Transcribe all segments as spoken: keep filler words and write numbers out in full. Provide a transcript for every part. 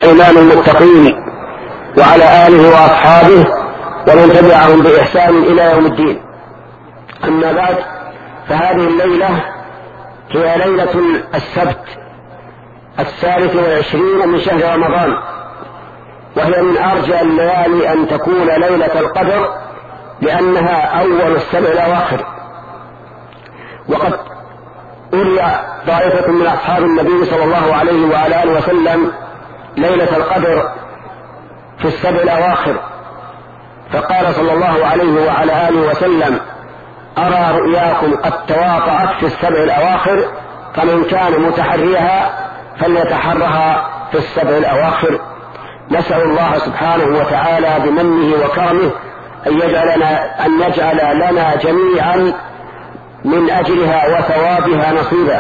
إمام المتقين وعلى آله وأصحابه ومن تبعهم بإحسان إلى يوم الدين. أما بعد، فهذه الليلة هي ليلة السبت الثالث والعشرين من شهر رمضان، وهي من أرجى الليالي أن تكون ليلة القدر، لأنها أول السبع الأواخر. وقد أري طائفة من أصحاب النبي صلى الله عليه وعلى آله وسلم ليلة القدر في السبع الأواخر، فقال صلى الله عليه وعلى آله وسلم: أرى رؤياكم قد تواطأت في السبع الأواخر، فمن كان متحريها فليتحرها في السبع الأواخر. نسأل الله سبحانه وتعالى بمنه وكرمه أن يجعلنا, أن يجعل لنا جميعا من أجرها وثوابها نصيبا.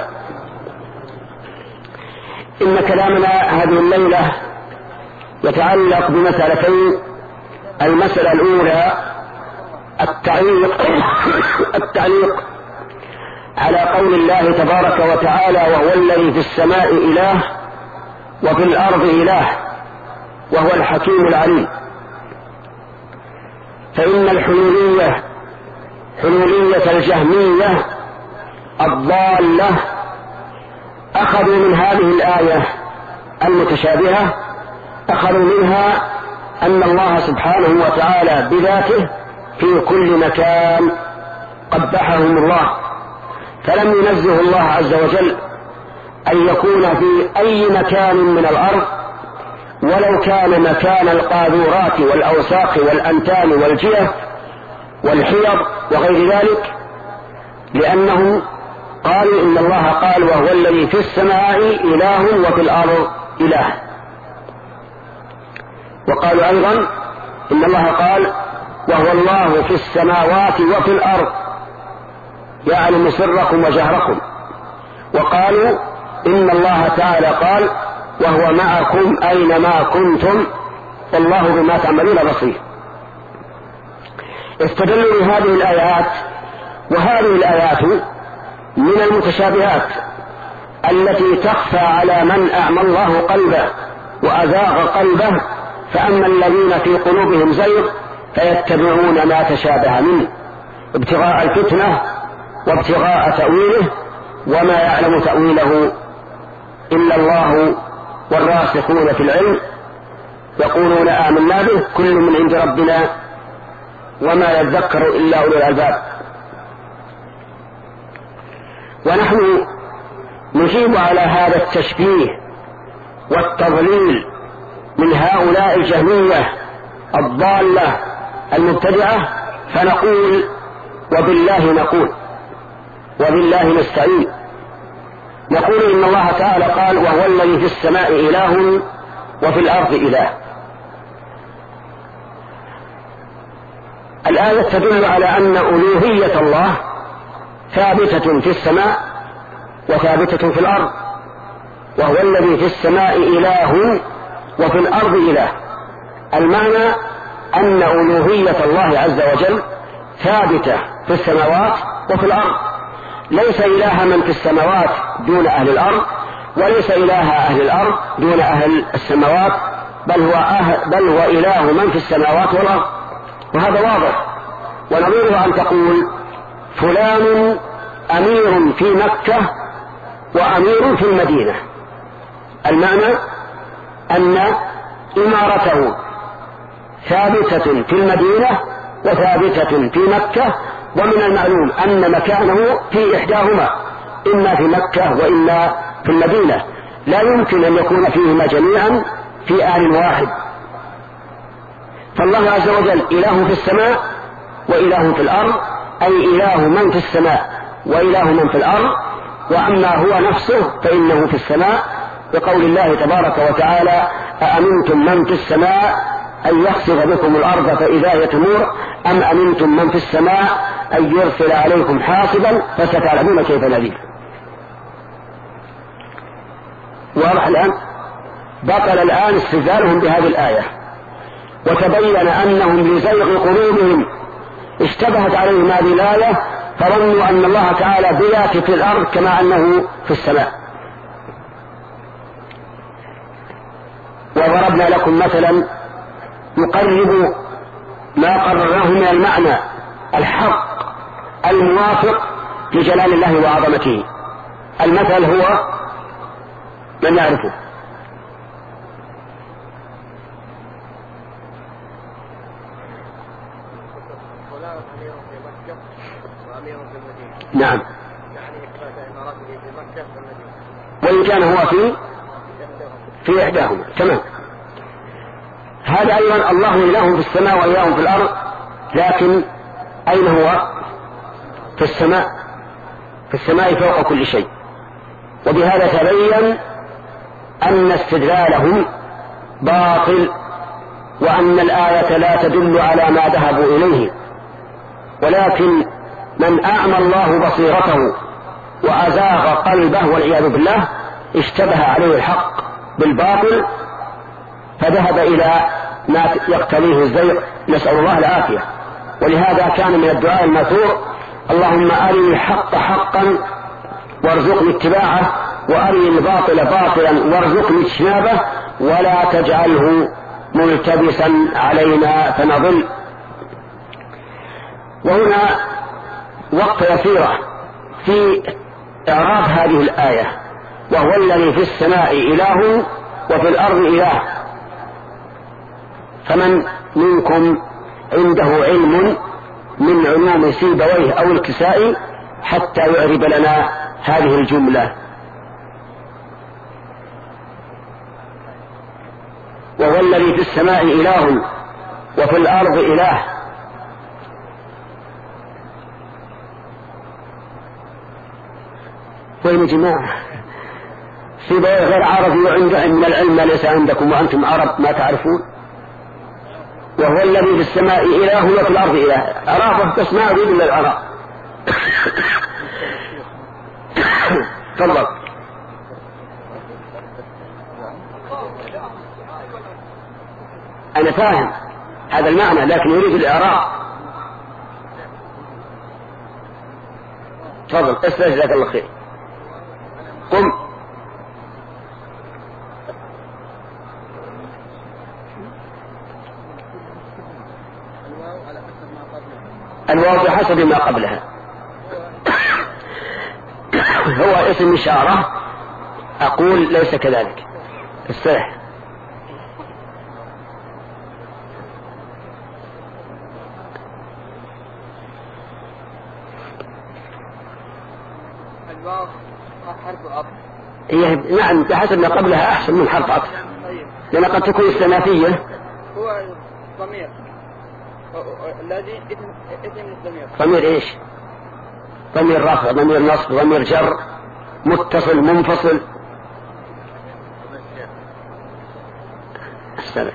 إن كلامنا هذه الليلة يتعلق بمسألتين. المسألة الأولى التعليق التعليق على قول الله تبارك وتعالى: وهو الذي في السماء إله وفي الأرض إله وهو الحكيم العليم. فإن الحلولية حلولية الجهمية الضالة أخذوا من هذه الآية المتشابهة أخذوا منها أن الله سبحانه وتعالى بذاته في كل مكان، قبحهم الله، فلم ينزه الله عز وجل أن يكون في أي مكان من الأرض، ولو كان مكان القاذورات والأوساق والأنتان والجيف والحيض وغير ذلك، لأنهم قالوا إن الله قال: وهو الذي في السماء إله وفي الأرض إله. وقالوا أيضا إن الله قال: وهو الله في السماوات وفي الأرض يعلم سركم وجهركم. وقالوا إن الله تعالى قال: وهو معكم أينما كنتم والله بما تعملون بصير. استدلوا بهذه الآيات، وهذه الآيات من المتشابهات التي تخفى على من أعمى الله قلبه وأزاغ قلبه، فأما الذين في قلوبهم زيغ فيتبعون ما تشابه منه ابتغاء الفتنة وابتغاء تأويله، وما يعلم تأويله إلا الله والراسخون في العلم يقولون آمنا به كل من عند ربنا وما يذكر إلا أولو الألباب. ونحن نجيب على هذا التشبيه والتضليل من هؤلاء الجهمية الضالة المبتدعة، فنقول: وبالله نقول وبالله نستعين. نقول إن الله تعالى قال: وهو الذي في السماء إله وفي الأرض إله. الآية تدل على أن ألوهية الله ثابتة في السماء وثابتة في الأرض، وهو الذي في السماء إله وفي الأرض إله. المعنى أن ألوهية الله عز وجل ثابتة في السماوات وفي الأرض، ليس إله من في السماوات دون أهل الأرض، وليس إله أهل الأرض دون أهل السماوات، بل هو, أهل بل هو إله من في السماوات والأرض، وهذا واضح. ونظيره أن تقول: فلان أمير في مكة وأمير في المدينة. المعنى أن إمارته ثابتة في المدينة وثابتة في مكة، ومن المعلوم أن مكانه في إحداهما، إما في مكة وإما في المدينة، لا يمكن أن يكون فيهما جميعا في آن واحد. فالله عز وجل إله في السماء وإله في الأرض، أي إله من في السماء وإله من في الأرض. وأما هو نفسه فإنه في السماء، بقول الله تبارك وتعالى: أأمنتم من في السماء أن يخسف بكم الأرض فإذا هي تمور أم أمنتم من في السماء أن يرسل عليكم حاصبا فستعلمون كيف نذير. واضح الآن؟ بطل الآن استدلالهم بهذه الآية، وتبين أنهم لزيغ قلوبهم اشتبهت عليهم هذه الآية، فظنوا أن الله تعالى بذاته في الأرض كما أنه في السماء. وضربنا لكم مثلا يقرب ما قررناه من المعنى الحق الموافق لجلال الله وعظمته. المثل هو من يعرفه؟ نعم، وإن كان هو في في إحداهما تمام. هذا أيضا الله إله في السماء وإله في الأرض، لكن أين هو؟ في السماء، في السماء فوق كل شيء. وبهذا تبين أن استدلالهم باطل، وأن الآية لا تدل على ما ذهبوا إليه، ولكن من أعمى الله بصيرته وأزاغ قلبه والعياذ بالله اشتبه عليه الحق بالباطل فذهب إلى ما يقتضيه الزيغ، نسأل الله العافية. ولهذا كان من الدعاء الماثور: اللهم أرني الحق حقا وارزقني اتباعه، وأرني الباطل باطلا وارزقني اجتنابه، ولا تجعله ملتبسا علينا فنضل. وهنا وقفة يسيرة في إعراب هذه الآية: وهو الذي في السماء إله وفي الأرض إله. فمن منكم عنده علم من علوم سيبويه أو الكسائي حتى يعرب لنا هذه الجملة؟ وهو الذي في السماء إله وفي الأرض إله. وين يا جماعة؟ سيبويه غير عربي وعنده من العلم ما ليس عندكم وأنتم عرب ما تعرفون. وهو الذي في السماء إله وفي الأرض إله. عرابة بس ما أريد إلا العرب. تفضل. أنا فاهم هذا المعنى لكن يريد الإعراب. تفضل اسمع جزاك الله خير. قم. الواو بحسب ما قبلها. هو اسم إشارة. أقول ليس كذلك. الصحيح الواو حرف عطف. هي نعم بحسب ما قبلها أحسن من حرف عطف، لأن قد تكون الثلاثية. هو ضمير الذي اسم الضمير. ضمير إيش؟ ضمير رفع، ضمير نصب، ضمير جر، متصل منفصل. السلام.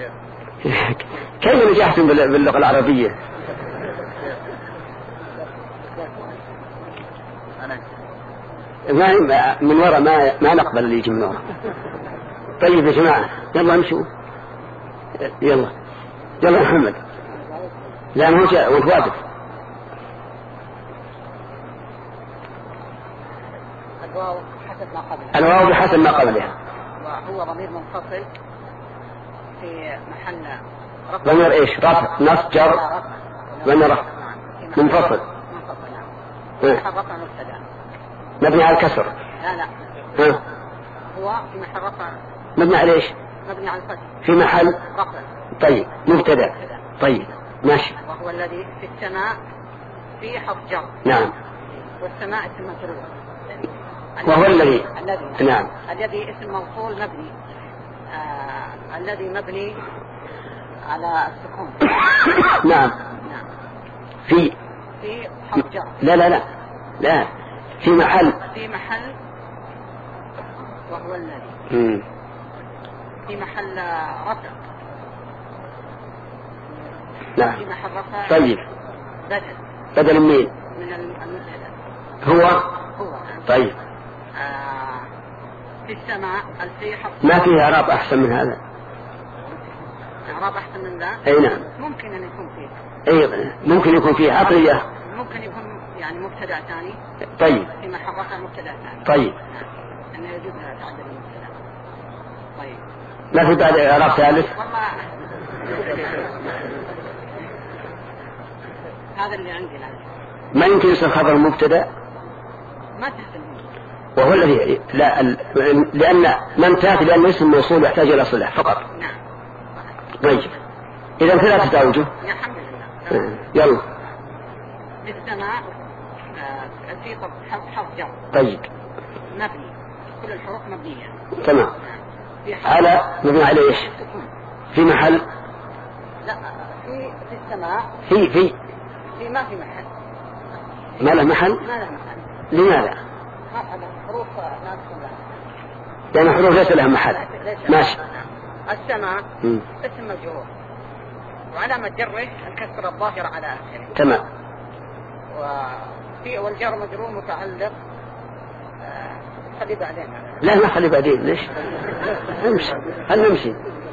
كيف نجحتم باللغة العربية؟ ما من وراء ما ما نقبل اللي يجي من وراء. طيب يا جماعة يلا امشوا. يلا يلا محمد. لا مو جاء وانت واقف. الواو حسب ما قبلها. الواو بحسب ما قبلها. وهو ضمير منفصل في محل رفع. ضمير ايش؟ رفع نصب جر ولا رفع منفصل. منفصل نعم. محل رفع مبتدا مبني على الكسر. لا لا ها. هو في محل رفع. مبني على ايش؟ مبني على الفتح. في محل رفع. طيب مبتدا. طيب ماشي. وهو الذي في السماء في حرف جر. نعم. والسماء اسم مجرور. وهو الذي الذي نعم. الذي اسم موصول مبني. آه الذي مبني على السكون. نعم. نعم. في في حرف جر. لا لا لا لا في محل. في محل وهو الذي مم. في محل رفع. نعم. في محل رفع. طيب بدل بدل مين؟ من المبتدا. هو هو طيب. آه في السماء الفي حرف. ما فيه إعراب أحسن من هذا. إعراب أحسن من ذا. أي نعم. ممكن أن يكون فيه. أي ممكن يكون فيه عطية. ممكن يكون يعني مبتدأ ثاني. طيب. في محل رفع مبتدأ ثاني. طيب. أنه يجوز تعدد المبتدأ. طيب. ما في بعد إعراب ثالث؟ هذا اللي عندنا. ما يمكن يصير خبر مبتدأ؟ ما تحتمل. وهو الذي لا ال... لأن من تأتي لأن اسم موصول يحتاج إلى صلة فقط. نعم. طيب. إذا ثلاثة أوجه. الحمد لله. يلا. السماء في حرف جر. طيب. مبني. كل الحروف مبنية. تمام. على مبني على إيش؟ في محل. لا في في السماء. في في. في ما في محل. ما له محل؟ ما له محل. لماذا؟ هذا حروف لا تكون لها. لأن حروف ليس لها محل. ماشي. السماء اسم مجرور وعلامة جره الكسرة الظاهرة على آخره. تمام. وفي والجر مجرور متعلق. خلي بعدين. لا ما خلي بعدين ليش؟ نمشي هل نمشي؟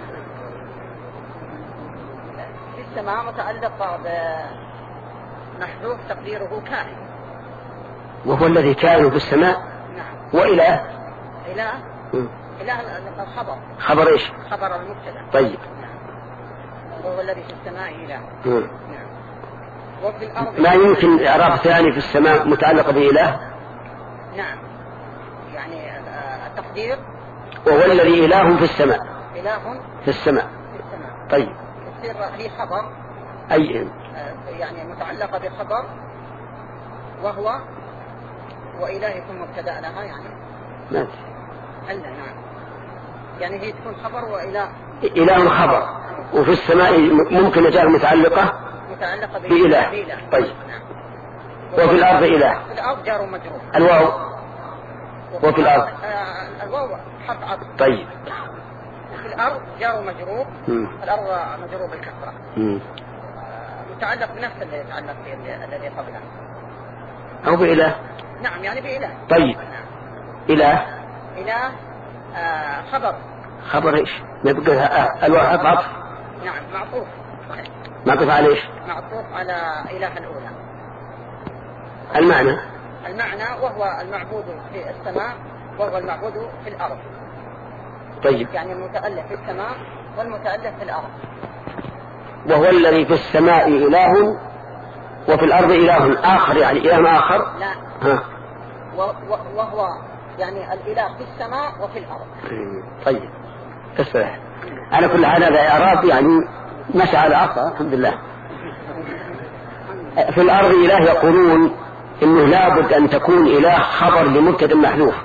في السماء متعلق بمحذوف تقديره كائن. وهو الذي كان في السماء. نعم. وإله. إله. م. إله الخبر. خبر إيش؟ خبر المبتدأ. طيب. وهو الذي في السماء إله. م. نعم. وفي الأرض. ما يمكن إعراب ثاني في السماء متعلق بإله؟ نعم. يعني التقدير. وهو الذي إله في السماء. إله. في السماء. في السماء. طيب. يصير هي خبر. أي. يعني متعلقة بخبر وهو وإله يكون مبتدأ لها يعني. نعم. ألا نعم. يعني هي تكون خبر وإله. إله خبر وفي السماء ممكن جاء متعلقة. متعلقة بإله. بإله. طيب. نعم. وفي الأرض إله. في الأرض جار ومجرور. الواو. وفي الأرض. آه الواو حرف عطف. طيب. في الأرض جار ومجرور. الأرض مجرور بالكسرة. آه متعلق بنفس اللي يتعلق به الذي قبله. أو بإله. نعم يعني بإله. طيب. نعم. إله. إله آه خبر. خبر إيش؟ نبقى الواو حرف عطف. نعم معطوف. معطوف على إيش؟ معطوف على إله الأولى. المعنى. المعنى وهو المعبود في السماء وهو المعبود في الأرض. طيب. يعني المتألف في السماء والمتألف في الأرض. وهو الذي في السماء إله وفي الأرض إله آخر يعني إله آخر. لا. ها. وهو يعني الإله في السماء وفي الأرض. طيب. تصلح. على كل حال هذا إعراب يعني مشى على عصا الحمد لله. في الأرض إله يقولون إنه لابد أن تكون إله خبر لمبتدأ محذوف.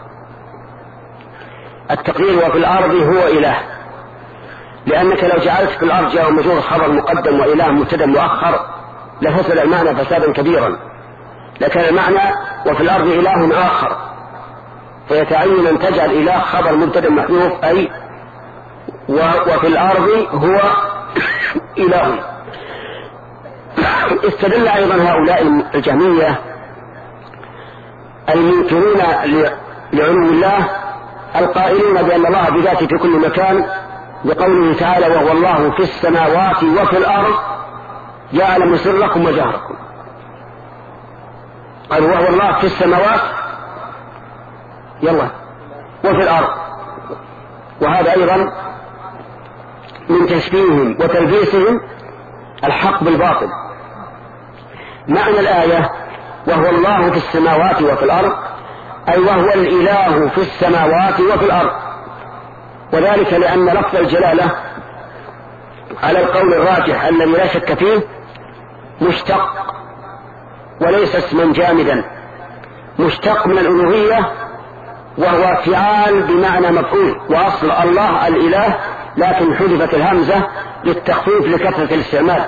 التقدير وفي الأرض هو إله لأنك لو جعلت في الأرض جاء مجرور خبر مقدم وإله مبتدأ مؤخر لفسد المعنى فسادا كبيرا. لكن المعنى وفي الأرض إله آخر فيتعين أن تجعل إله خبر مبتدأ محذوف أي وفي الأرض هو إله. استدل أيضا هؤلاء الجهمية المنكرون لعلو الله القائلون بأن الله بذاته في كل مكان بقوله تعالى وهو الله في السماوات وفي الأرض يعلم سركم وجهركم. قال وهو الله في السماوات يلا وفي الأرض. وهذا أيضا من تشبيههم وتلبيسهم الحق بالباطل. معنى الآية وهو الله في السماوات وفي الأرض أي وهو الإله في السماوات وفي الأرض. وذلك لأن لفظ الجلالة على القول الراجح الذي لا شك فيه مشتق وليس اسما جامدا، مشتق من الألوهية وهو فعال بمعنى مفعول وأصل الله الإله لكن حذفت الهمزة للتخفيف لكثرة الاستعمال.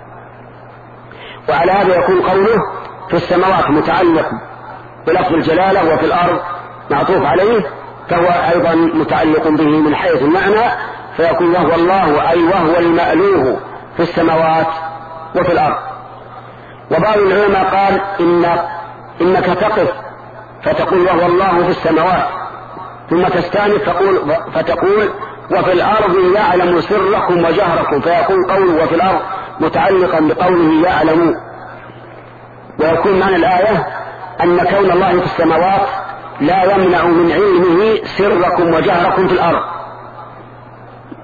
وعلى هذا يكون قوله في السماوات متعلق بلفظ الجلالة وفي الأرض معطوف عليه فهو أيضا متعلق به من حيث المعنى فيكون وهو الله أي وهو المألوه في السماوات وفي الأرض. وبعض العلماء قال إن إنك تقف فتقول وهو الله في السماوات ثم تستأنف فتقول, فتقول وفي الأرض يعلم سركم وجهركم فيكون قوله وفي الأرض متعلقا بقوله يعلم. ويكون معنى الآية أن كون الله في السماوات لا يمنع من علمه سركم وجهركم في الأرض.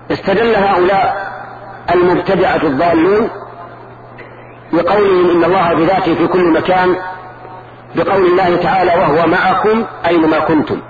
استدل هؤلاء المبتدعة الضالون بقولهم إن الله بذاته في كل مكان بقول الله تعالى وهو معكم أينما كنتم،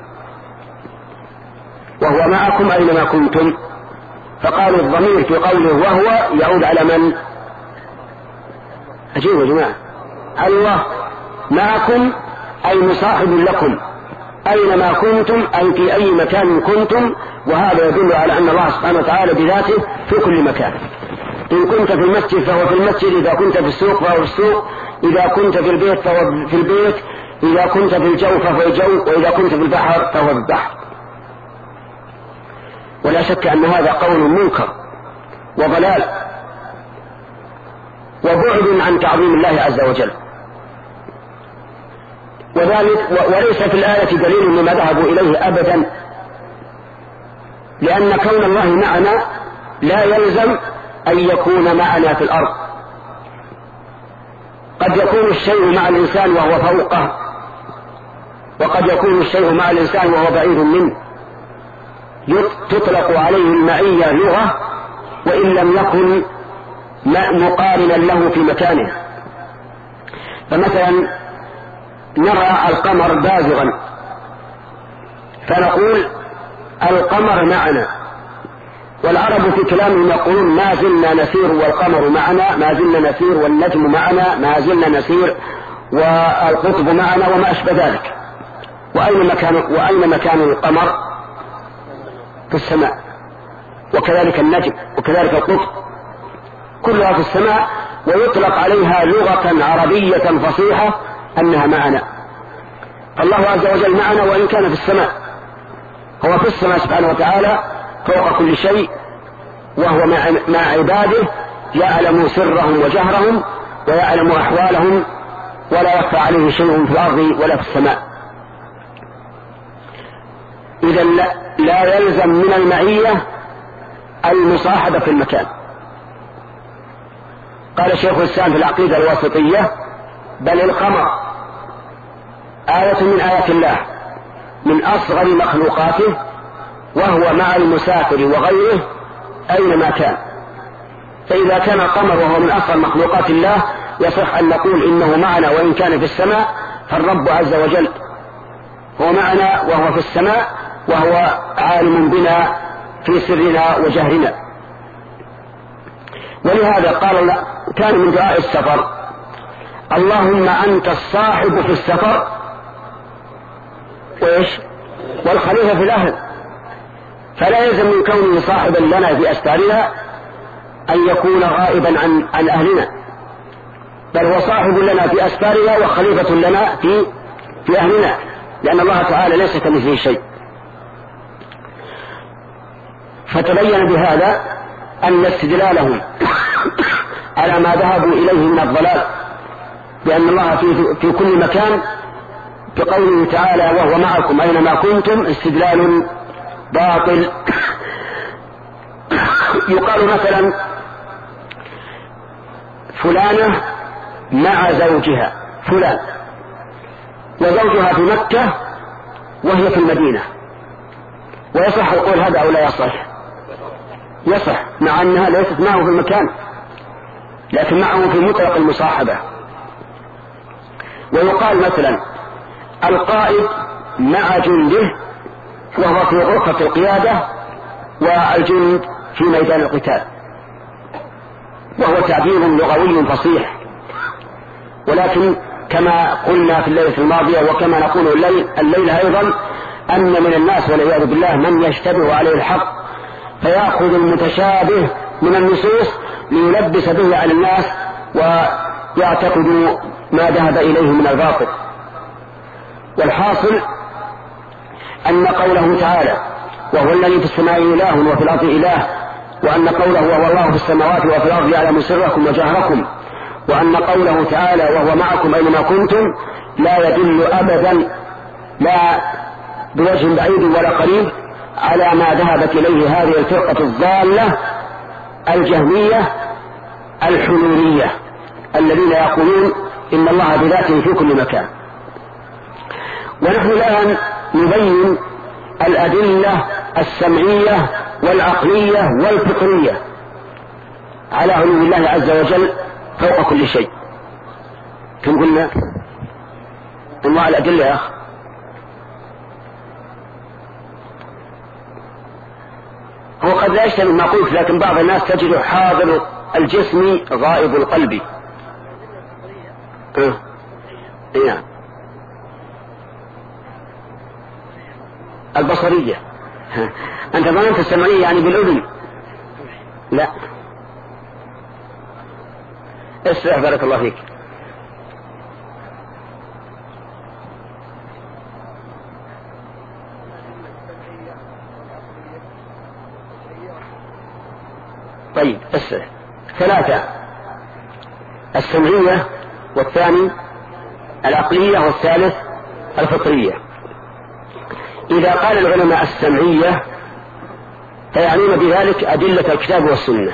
وهو معكم أينما كنتم، فقالوا الضمير في قوله وهو يعود على من؟ أجيبوا يا جماعة. الله معكم أي مصاحب لكم أينما كنتم أي في أي مكان كنتم، وهذا يدل على أن الله سبحانه وتعالى بذاته في كل مكان. إن كنت في المسجد فهو في المسجد، إذا كنت في السوق فهو في السوق، إذا كنت في البيت فهو في البيت، إذا كنت في الجو فهو في الجو، وإذا كنت في البحر فهو في البحر. ولا شك أن هذا قول منكر وضلال وبعد عن تعظيم الله عز وجل، وذلك وليس في الآية دليل مما ذهبوا إليه أبدا، لأن كون الله معنا لا يلزم أن يكون معنا في الأرض. قد يكون الشيء مع الإنسان وهو فوقه، وقد يكون الشيء مع الإنسان وهو بعيد منه، تطلق عليه المعية لغة وإن لم يكن مقارنا له في مكانه. فمثلا نرى القمر بازغا فنقول القمر معنا، والعرب في كلامهم يقولون ما زلنا نسير والقمر معنا، ما زلنا نسير والنجم معنا، ما زلنا نسير والقطب معنا وما أشبه ذلك. وأين مكان, وأين مكان القمر؟ في السماء، وكذلك النجم وكذلك القطب، كلها في السماء، ويطلق عليها لغة عربية فصيحة أنها معنا. الله عز وجل معنا وإن كان في السماء، هو في السماء سبحانه وتعالى فوق كل شيء، وهو مع عباده يعلم سرهم وجهرهم ويعلم أحوالهم، ولا يخفى عليه شيء في الأرض ولا في السماء. إذا لا يلزم من المعية المصاحبة في المكان. قال شيخ الإسلام في العقيدة الواسطية بل القمر آية من آيات الله من أصغر مخلوقاته، وهو مع المسافر وغيره أينما كان. فإذا كان القمر وهو من أصغر مخلوقات الله يصح أن نقول إنه معنا وإن كان في السماء، فالرب عز وجل هو معنا وهو في السماء، وهو عالم بنا في سرنا وجهرنا. ولهذا قال كان من دعاء السفر اللهم أنت الصاحب في السفر وإيش والخليفة في الأهل، فلا يلزم من كونه صاحبا لنا في أسفارنا أن يكون غائبا عن, عن أهلنا، بل هو صاحب لنا في أسفارنا وخليفة لنا في, في أهلنا، لأن الله تعالى ليس كمثله شيء. فتبين بهذا أن استدلالهم على ما ذهبوا إليه من الضلال بأن الله في, في كل مكان بقوله تعالى وهو معكم أينما كنتم استدلال باطل. يقال مثلا فلانة مع زوجها فلان، وزوجها في مكة وهي في المدينة، ويصح القول هذا أو لا يصح؟ يصح، مع أنها ليست معه في المكان لكن معه في مطلق المصاحبة. ويقال مثلا القائد مع جنده وهو في غرفة القيادة والجند في ميدان القتال، وهو تعبير لغوي فصيح. ولكن كما قلنا في الليلة الماضية وكما نقول الليل الليلة أيضا أن من الناس والعياذ بالله من يشتبه عليه الحق فيأخذ المتشابه من النصوص ليلبس به على الناس ويعتقد ما ذهب إليه من الباطل. والحاصل أن قوله تعالى وهو الذي في السماء إله وفي الأرض إله، وأن قوله وهو الله في السماوات وفي الأرض يعلم سركم وجهركم، وأن قوله تعالى وهو معكم أينما كنتم لا يدل أبدا لا بوجه بعيد ولا قريب على ما ذهبت إليه هذه الفرقة الضالة الجهمية الحلولية الذين يقولون إن الله بذاته في كل مكان. ونحن الآن نبين الأدلة السمعية والعقلية والفطرية على علو الله عز وجل فوق كل شيء. كم قلنا انواع الأدلة يا أخ؟ هو قد لا يشتمل ما قلت، لكن بعض الناس تجد حاضر الجسم غائب القلب. اه نعم. البصرية أنت ظننت السمعية يعني بالأذن، لا. اسرع بارك الله فيك. طيب اسرع. ثلاثة: السمعية، والثاني العقلية، والثالث الفطرية. إذا قال العلماء السمعية فيعنون بذلك أدلة الكتاب والسنة،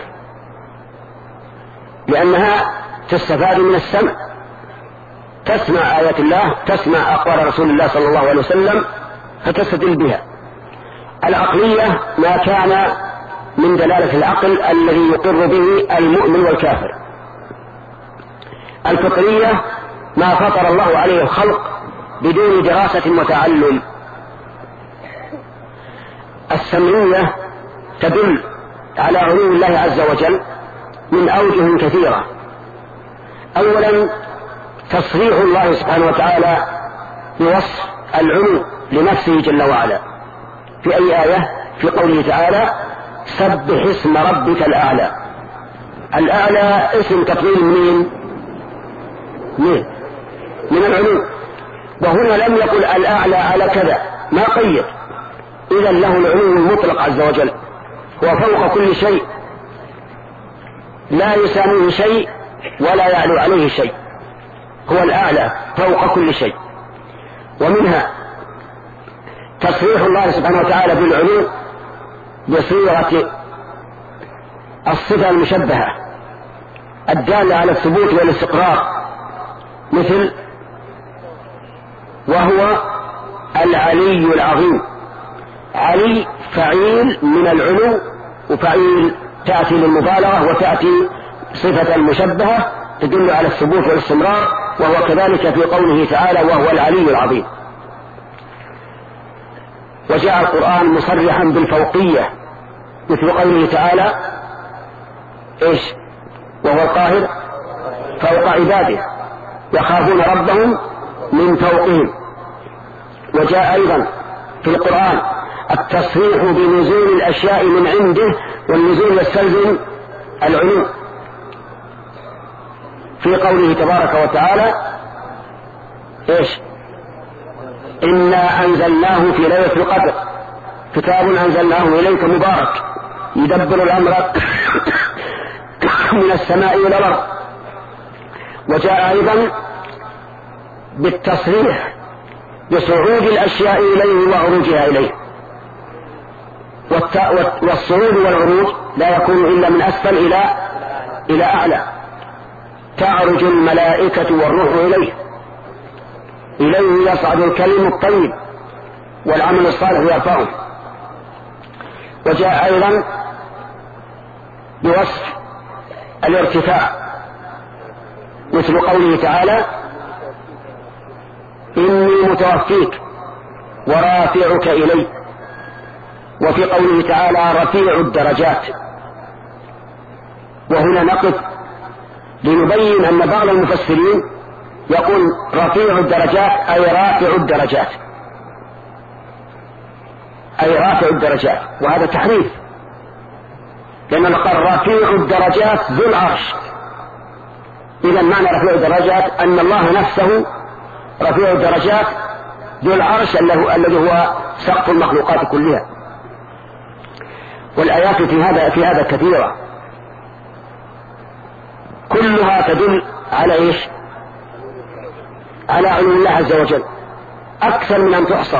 لأنها تستفاد من السمع، تسمع آيات الله، تسمع أقوال رسول الله صلى الله عليه وسلم فتستدل بها. العقلية ما كان من دلالة العقل الذي يقر به المؤمن والكافر. الفطرية ما فطر الله عليه الخلق بدون دراسة وتعلم. السمعية تدل على علو الله عز وجل من أوجه كثيرة. أولا تصريح الله سبحانه وتعالى بوصف العلو لنفسه جل وعلا في أي آية؟ في قوله تعالى: سبح اسم ربك الأعلى. الأعلى اسم تفضيل منين؟ من من العلو، وهنا لم يقل الأعلى على كذا، ما قيد، إذا له العلو المطلق عز وجل، هو فوق كل شيء، لا يساميه شيء ولا يعلو عليه شيء، هو الأعلى فوق كل شيء. ومنها تصريح الله سبحانه وتعالى بالعلو بصيغة الصفة المشبهة الدالة على الثبوت والاستقرار، مثل وهو العلي العظيم. علي فعيل من العلو، وفعيل تأتي للمبالغة، وتأتي صفة المشبهة تدل على الثبوت والاستمرار، وهو كذلك في قوله تعالى: وهو العلي العظيم. وجاء القرآن مصرحا بالفوقية مثل قوله تعالى: ايش؟ وهو القاهر فوق عباده يخافون ربهم من فوقهم. وجاء أيضا في القرآن التصريح بنزول الأشياء من عنده، والنزول يستلزم العلو في قوله تبارك وتعالى: ايش؟ إنا أنزلناه في ليلة القدر كتاب أنزلناه إليك مبارك يدبر الأمر من السماء إلى الأرض. وجاء أيضا بالتصريح بصعود الأشياء إليه وعروجها إليه، والصعود والعروج لا يكون إلا من أسفل إلى إلى أعلى. تعرج الملائكة والروح إليه، إليه يصعد الكلم الطيب والعمل الصالح يرفعه. وجاء أيضا بوصف الارتفاع مثل قوله تعالى: إني متوفيك ورافعك إلي. وفي قوله تعالى: رفيع الدرجات. وهنا نقف لنبين أن بعض المفسرين يقول رفيع الدرجات أي رافع الدرجات، أي رافع الدرجات، وهذا تحريف، لأن قال رفيع الدرجات ذو العرش. إذا معنى رفيع الدرجات أن الله نفسه رفيع الدرجات ذو العرش الذي هو سقف المخلوقات كلها. والآيات في هذا في هذا كثيرة، كلها تدل على إيش؟ على علو الله عز وجل أكثر من أن تحصر.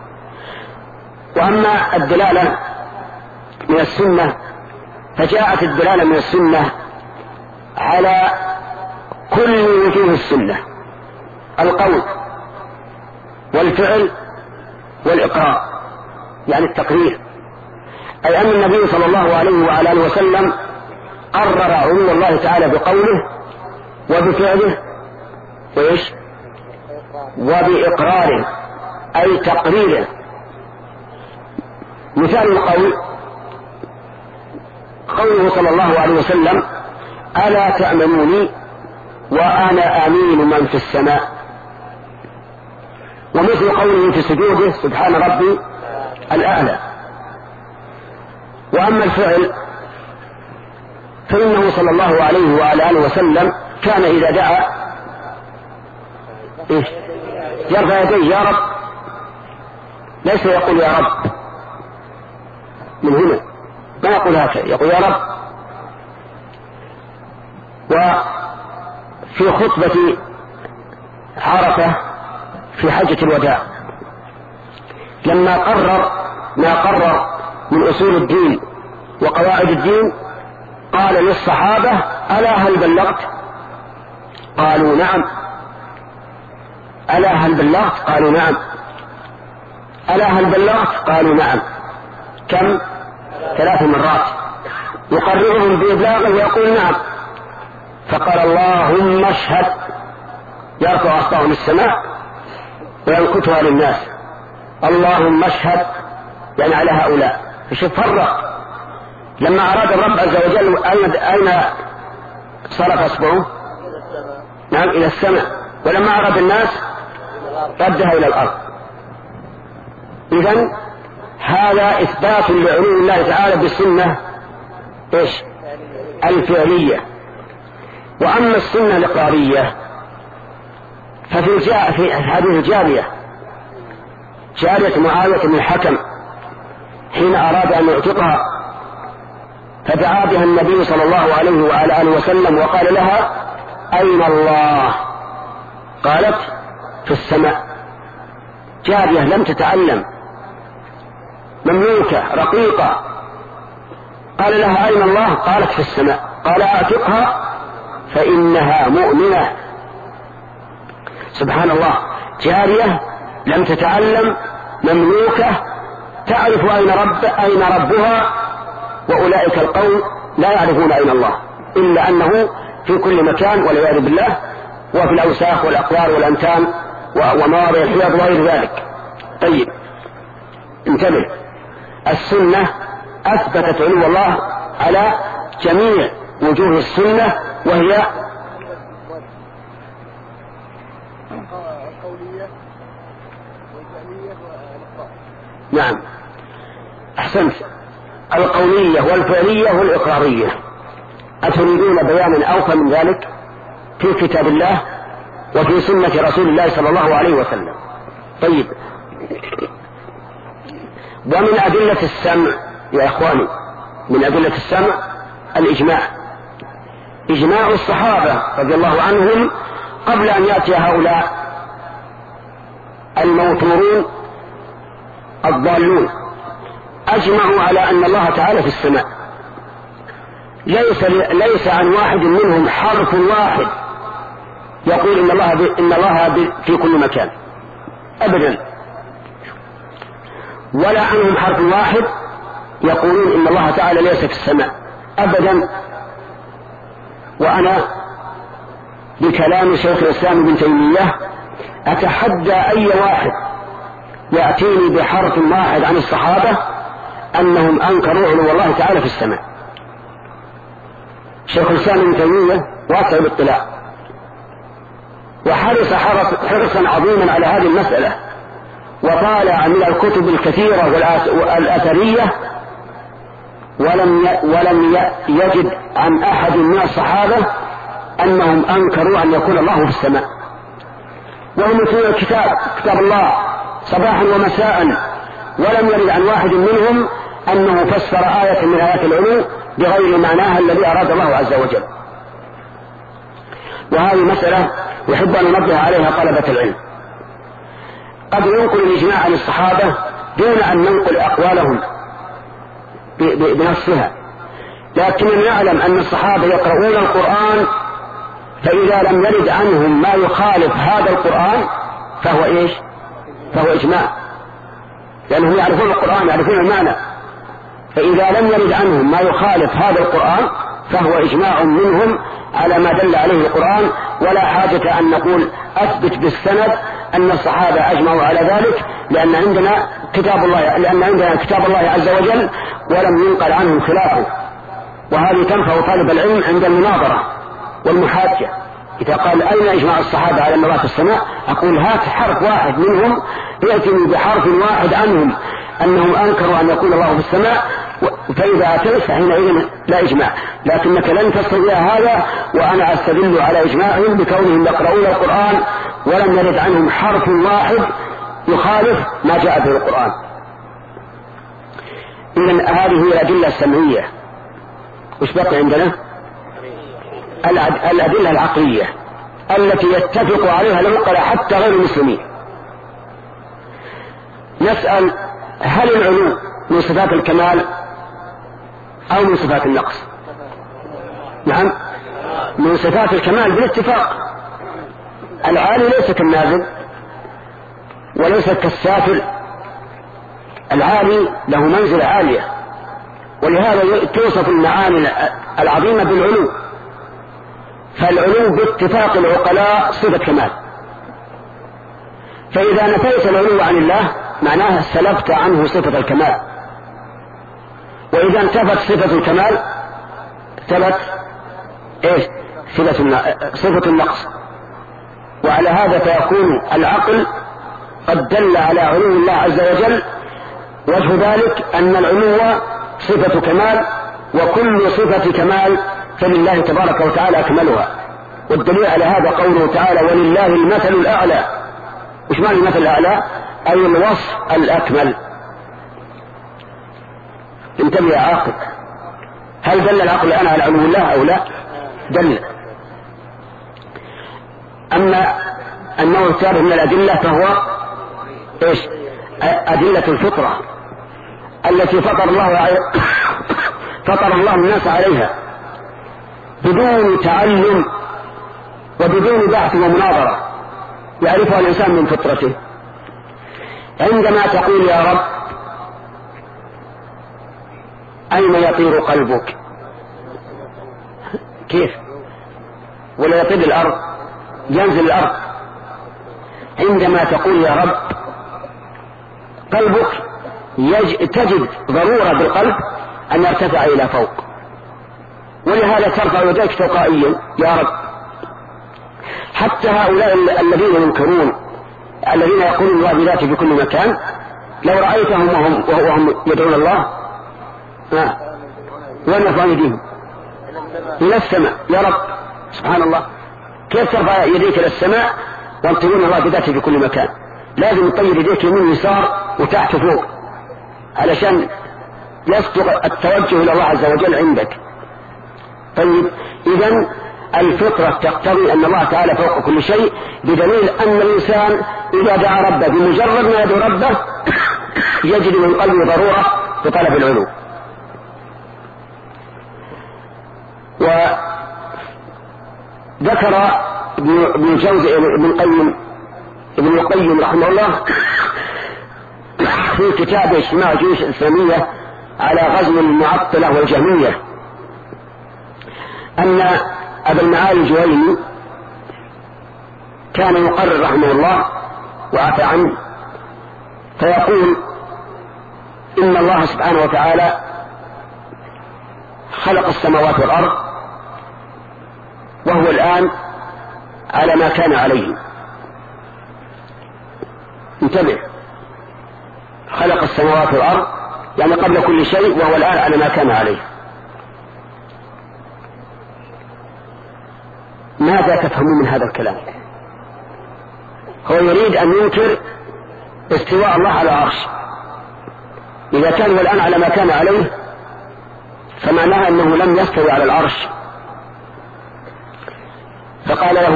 وأما الدلالة من السنة فجاءت الدلالة من السنة على كل وجوه السنة: القول والفعل والإقرار، يعني التقرير. أي أن النبي صلى الله عليه وعلى آله وسلم قرر علو الله تعالى بقوله وبفعله وإيش وبإقراره أي تقريره. مثال القول قوله صلى الله عليه وسلم ألا تأمنوني وأنا أمين من في السماء. ومثل قوله في سجوده سبحان ربي الأعلى. وأما الفعل فإنه صلى الله عليه وعلى آله وسلم كان إذا دعا إيه؟ يرفع يديه يا رب، ليس يقول يا رب من هنا، ما يقول هكذا، يقول يا رب. وفي خطبة عرفة في حجة الوداع لما قرر ما قرر من أصول الدين وقواعد الدين قال للصحابة ألا هل بلغت؟ قالوا نعم. ألا هل بلغت؟ قالوا نعم. ألا هل بلغت؟ قالوا نعم. كم؟ ثلاث مرات يقررهم بإبلاغه ويقول نعم. فقال اللهم اشهد، يرفع أصبعه للسماء وينكتها للناس، اللهم اشهد يعني على هؤلاء. فشوف فرق لما أراد الرب عز وجل أين صرف أصبعه؟ نعم إلى السماء، ولما أراد الناس ردها إلى الأرض. إذن هذا إثبات لعلو الله تعالى بالسنة إيش؟ الفعلية. وأما السنة الإقرارية ففي جاء في حديث جارية جارية معاوية بن الحكم حين أراد أن يعتقها فدعا بها النبي صلى الله عليه وعلى آله وسلم وقال لها أين الله؟ قالت في السماء. جارية لم تتعلم مملوكة رقيقة، قال لها أين الله؟ قالت في السماء. قال أعتقها فإنها مؤمنة. سبحان الله، جارية لم تتعلم مملوكة تعرف أين رب أين ربها، وأولئك القوم لا يعرفون أين الله إلا أنه في كل مكان والعياذ بالله، وفي الأوساخ والأقوار والأمتان ومواضع الحياض وغير ذلك. طيب انتبه، السنة أثبتت علو الله على جميع وجوه السنة، وهي نعم أحسنت، القولية والفعلية والإقرارية. أتريدون بيانا أوفى من ذلك؟ في كتاب الله وفي سنة رسول الله صلى الله عليه وسلم. طيب، ومن أدلة السمع يا إخواني، من أدلة السمع الإجماع، إجماع الصحابة رضي الله عنهم قبل أن يأتي هؤلاء الموتورون الضالون، أجمعوا على أن الله تعالى في السماء. ليس ليس عن واحد منهم حرف واحد يقول إن الله إن الله في كل مكان أبدا، ولا عنهم حرف واحد يقولون إن الله تعالى ليس في السماء أبدا. وأنا بكلام شيخ الإسلام ابن تيمية أتحدى أي واحد يأتيني بحرف واحد عن الصحابة أنهم أنكروا علو الله تعالى في السماء. شيخ الإسلام ابن تيمية واسع بالاطلاع، وحرص حرصا عظيما على هذه المسألة، وطالع من الكتب الكثيرة والأثرية ولم ولم يجد عن أحد من الصحابة أنهم أنكروا أن يكون الله في السماء، وهم يتلون الكتاب كتاب الله صباحا ومساء، ولم يرد عن واحد منهم أنه فسر آية من آيات العلو بغير معناها الذي أراد الله عز وجل. وهذه مسألة يحب أن ننبه عليها طلبة العلم. قد ننقل الإجماع عن الصحابة دون أن ننقل أقوالهم بنصها، لكننا نعلم أن الصحابة يقرؤون القرآن، فإذا لم يرد عنهم ما يخالف هذا القرآن فهو إيش؟ فهو إجماع، لأنهم يعرفون القرآن، يعرفون المعنى. فإذا لم يرد عنهم ما يخالف هذا القرآن فهو إجماع منهم على ما دل عليه القرآن، ولا حاجة أن نقول أثبت بالسند أن الصحابة أجمعوا على ذلك، لأن عندنا كتاب الله لأن عندنا كتاب الله عز وجل ولم ينقل عنهم خلافه. وهذه تنفع طالب العلم عند المناظرة والمحاجة. إذا قال أين إجماع الصحابة على أن الله في السماء، أقول هات حرف واحد منهم يأتي بحرف واحد عنهم أنهم أنكروا أن يكون الله في السماء، فإذا أتيت فحينئذ لا إجماع. لكنك لن تستطيع هذا وأنا أستدل على إجماعهم بكونهم يقرؤون القرآن ولم يرد عنهم حرف واحد يخالف ما جاء به القرآن. إذن هذه هي الأدلة السمعية. وش بقي عندنا؟ الأدلة العقلية التي يتفق عليها العقلاء حتى غير المسلمين. نسأل هل العلو من صفات الكمال أو من صفات النقص؟ نعم، من صفات الكمال بالاتفاق. العالي ليس كالنازل وليس كالسافل، العالي له منزلة عالية، ولهذا توصف المعاني العظيمة بالعلو. فالعلو باتفاق العقلاء صفة كمال. فإذا نفيت العلو عن الله معناه سلبت عنه صفة الكمال، وإذا انتفت صفة الكمال ثبت إيش؟ صفة النقص. وعلى هذا فيكون العقل قد دل على علو الله عز وجل. وجه ذلك أن العلو صفة كمال، وكل صفة كمال فلله تبارك وتعالى أكملها. والدليل على هذا قوله تعالى ولله المثل الأعلى. وش معنى المثل الأعلى؟ أي الوصف الأكمل. انتبه يا عاقل، هل دل العقل الآن على علو الله أو لا؟ دل. أما النوع الثالث من الأدلة فهو إيش؟ أدلة الفطرة التي فطر الله فطر الله الناس عليها بدون تعلم وبدون بحث ومناظرة، يعرفها الإنسان من فطرته. عندما تقول يا رب أين يطير قلبك؟ كيف؟ ولا يطير الأرض؟ ينزل الأرض. عندما تقول يا رب قلبك يج... تجد ضرورة بالقلب أن يرتفع إلى فوق، ولهذا ترفع يديك تلقائيا يا رب. حتى هؤلاء الذين ينكرون الذين يقولون الله بذاته في كل مكان، لو رأيتهم وهم, وهم يدعون الله ها وين يرفعون يديهم؟ إلى السماء يا رب. سبحان الله، كيف ترفع يديك إلى السماء وأنت تقول الله بذاته في كل مكان؟ لازم تطير يديك يمين يسار وتحت فوق علشان يصدق التوجه إلى الله عز وجل عندك. طيب، إذن الفطرة تقتضي أن الله تعالى فوق كل شيء، بدليل أن الإنسان إذا دعا ربه بمجرد ما يدعو ربه يجد من قلبه ضرورة بطلب العلو. وذكر ابن جوزي ابن القيم ابن القيم رحمه الله في كتابه اجتماع الجيوش الإسلامية على غزو المعطلة والجهمية أن أبا المعالي الجويني كان يقرر رحمه الله وعفى عنه فيقول إن الله سبحانه وتعالى خلق السماوات والأرض وهو الآن على ما كان عليه. انتبه، خلق السماوات والأرض يعني قبل كل شيء وهو الآن على ما كان عليه. ماذا تفهمون من هذا الكلام؟ هو يريد أن ينكر استواء الله على العرش. إذا كان الآن على ما كان عليه فمعناها أنه لم يستوي على العرش. فقال له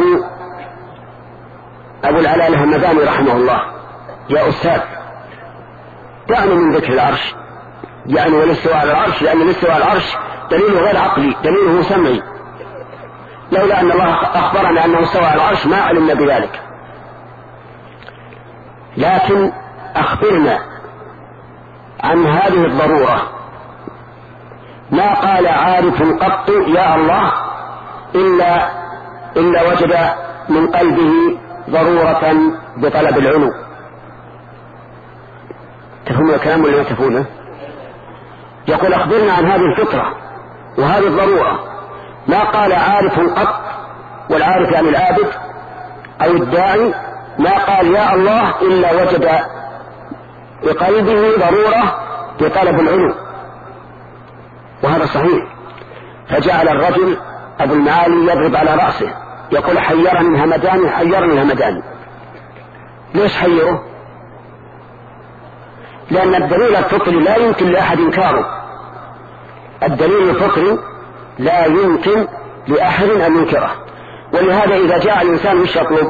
أبو العلاء الهمداني رحمه الله يا أستاذ دعني من ذكر العرش، يعني والاستواء على العرش، لأن الاستواء على العرش دليله غير عقلي، دليله سمعي. لولا أن الله أخبرنا أنه استوى على العرش ما علمنا بذلك. لكن أخبرنا عن هذه الضرورة ما قال عارف قط يا الله إلا, إلا وجد من قلبه ضرورة بطلب العلو. تفهمون الكلام ولا ما تفهمونه؟ يقول أخبرنا عن هذه الفطرة وهذه الضرورة. ما قال عارف قط، والعارف يعني العابد أو الداعي، ما قال يا الله إلا وجد بقلبه ضرورة بطلب العلو، وهذا صحيح. فجعل الرجل أبو المعالي يضرب على رأسه يقول حيرني همداني حيرني همداني. ليش حيره؟ لأن الدليل الفطري لا يمكن لأحد إنكاره. الدليل الفطري لا يمكن لأحد أن ينكره. ولهذا إذا جاء الإنسان وش يطلب؟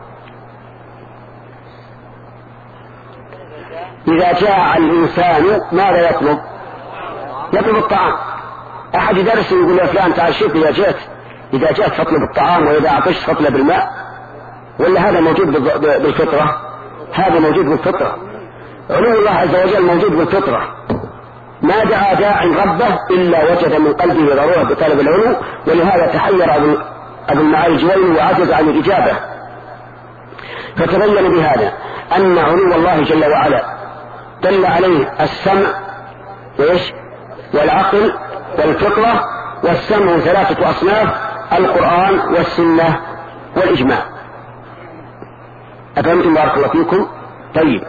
إذا جاء الإنسان ماذا يطلب؟ يطلب الطعام. أحد يدرس يقول يا فلان تعال شوف إذا جئت إذا جئت فاطلب الطعام وإذا عطشت فاطلب الماء، ولا هذا موجود بالفطرة؟ هذا موجود بالفطرة. علو الله عز وجل موجود بالفطرة. ما دعا داع ربه إلا وجد من قلبه ضرورة بطلب العلو. ولهذا تحير أبو المعالي الجويني وعجز عن الإجابة. فتبين بهذا أن علو الله جل وعلا دل عليه السمع وإيش والعقل والفطرة. والسمع ثلاثة أصناف: القرآن والسنة والإجماع. أفهمتم بارك الله فيكم؟ طيب،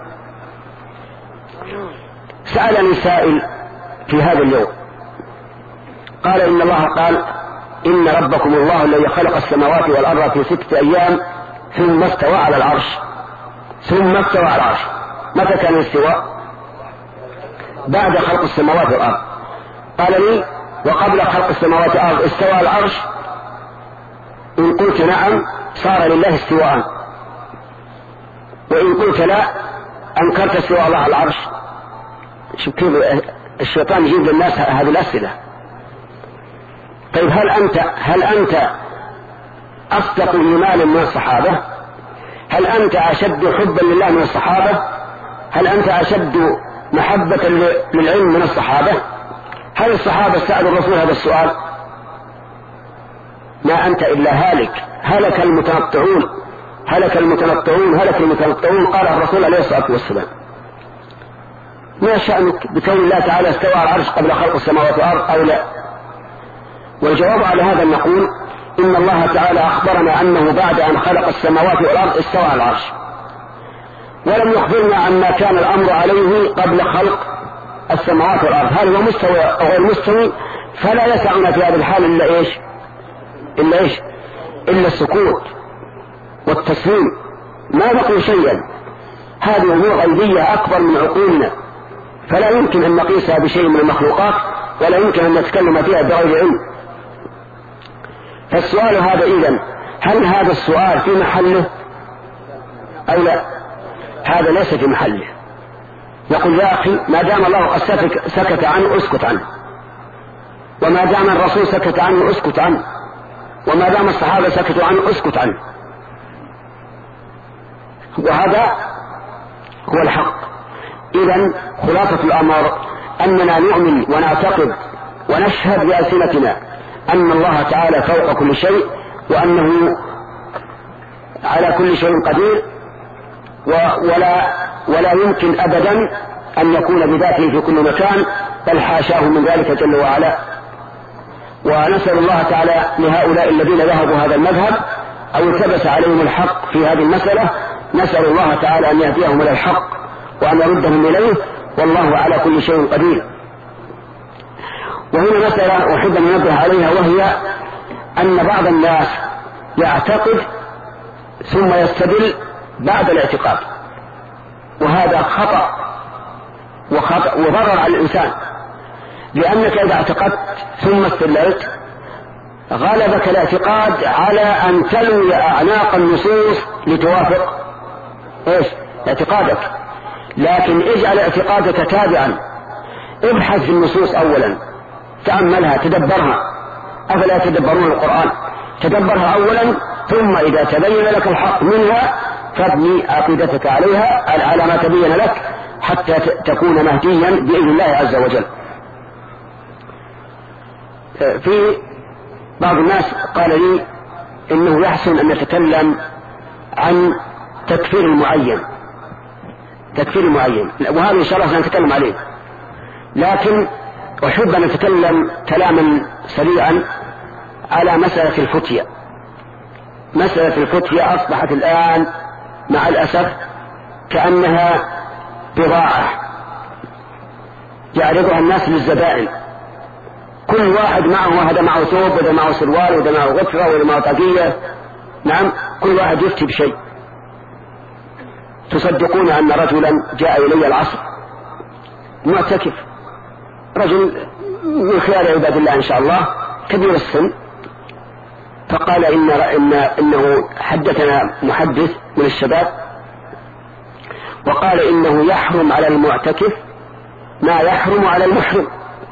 سألني سائل في هذا اليوم قال إن الله قال إن ربكم الله الذي خلق السماوات والأرض في ستة أيام ثم استوى على العرش. ثم استوى على العرش، متى كان الاستواء؟ بعد خلق السماوات والأرض. قال لي وقبل خلق السماوات والأرض استوى على العرش؟ إن قلت نعم صار لله استواء، وإن قلت لا أنكرت استواء الله على العرش. شوف كيف الشيطان يجيب للناس هذه الأسئلة. طيب هل أنت هل أنت أصدق إيمانا من الصحابة؟ هل أنت أشد حبا لله من الصحابة؟ هل أنت أشد محبة للعلم من الصحابة؟ هل الصحابة سألوا الرسول هذا السؤال؟ ما أنت إلا هالك. هلك المتنطعون هلك المتنطعون هلك المتنطعون قال الرسول عليه الصلاة والسلام. ما شأنك بكون الله تعالى استوى على العرش قبل خلق السماوات والأرض أو لا؟ والجواب على هذا نقول إن الله تعالى أخبرنا أنه بعد أن خلق السماوات والأرض استوى على العرش، ولم يخبرنا عما كان الأمر عليه قبل خلق السماوات والأرض. هل هو مستوى أو غير مستوي؟ فلا يسعنا في هذه الحال إلا إيش إلا إيش إلا السكوت والتسليم، ما نقول شيئا. هذه أمور غيبية أكبر من عقولنا، فلا يمكن أن نقيسها بشيء من المخلوقات، ولا يمكن أن نتكلم فيها بغير علم. فالسؤال هذا إذن هل هذا السؤال في محله أو لا؟ هذا ليس في محله. يقول يا أخي ما دام الله قد سكت عنه اسكت عنه، وما دام الرسول سكت عنه اسكت عنه، وما دام الصحابة سكتوا عنه اسكت عنه. وهذا هو الحق. إذن خلاصة الأمر أننا نؤمن ونعتقد ونشهد بألسنتنا أن الله تعالى فوق كل شيء، وأنه على كل شيء قدير، ولا, ولا يمكن أبدا أن يكون بذاته في كل مكان، بل حاشاه من ذلك جل وعلا. ونسأل الله تعالى لهؤلاء الذين ذهبوا هذا المذهب أو التبس عليهم الحق في هذه المسألة، نسأل الله تعالى أن يهديهم إلى الحق وأن يردهم إليه، والله على كل شيء قدير. وهنا مسألة أحب أن ننبه عليها، وهي أن بعض الناس يعتقد ثم يستدل بعد الاعتقاد، وهذا خطأ وخطأ وضرر على الإنسان، لأنك إذا اعتقدت ثم استدللت غلبك الاعتقاد على أن تلوي أعناق النصوص لتوافق إيش اعتقادك. لكن اجعل اعتقادك تابعا، ابحث في النصوص أولا، تأملها تدبرها. أفلا يتدبرون القرآن؟ تدبرها أولا، ثم إذا تبين لك الحق منها فابني عقيدتك عليها على ما تبين لك حتى تكون مهديا بإذن الله عز وجل. في بعض الناس قال لي إنه يحسن أن نتكلم عن تكفير معين تكفير معين وهذا إن شاء الله سنتكلم عليه، لكن أحب أن نتكلم كلاما سريعا على مسألة الفتية. مسألة الفتية أصبحت الآن مع الأسف كأنها بضاعة يعرضها الناس للزبائن، كل واحد معه، هذا معه ثوب وهذا معه سروال وهذا معه غفرة وهذا معه طاقية، نعم كل واحد يفتي بشيء. تصدقون أن رجلا جاء إلي العصر معتكف، رجل من خيار عباد الله إن شاء الله كبير السن، فقال إن, إن إنه حدثنا محدث من الشباب وقال إنه يحرم على المعتكف ما يحرم على المحرم،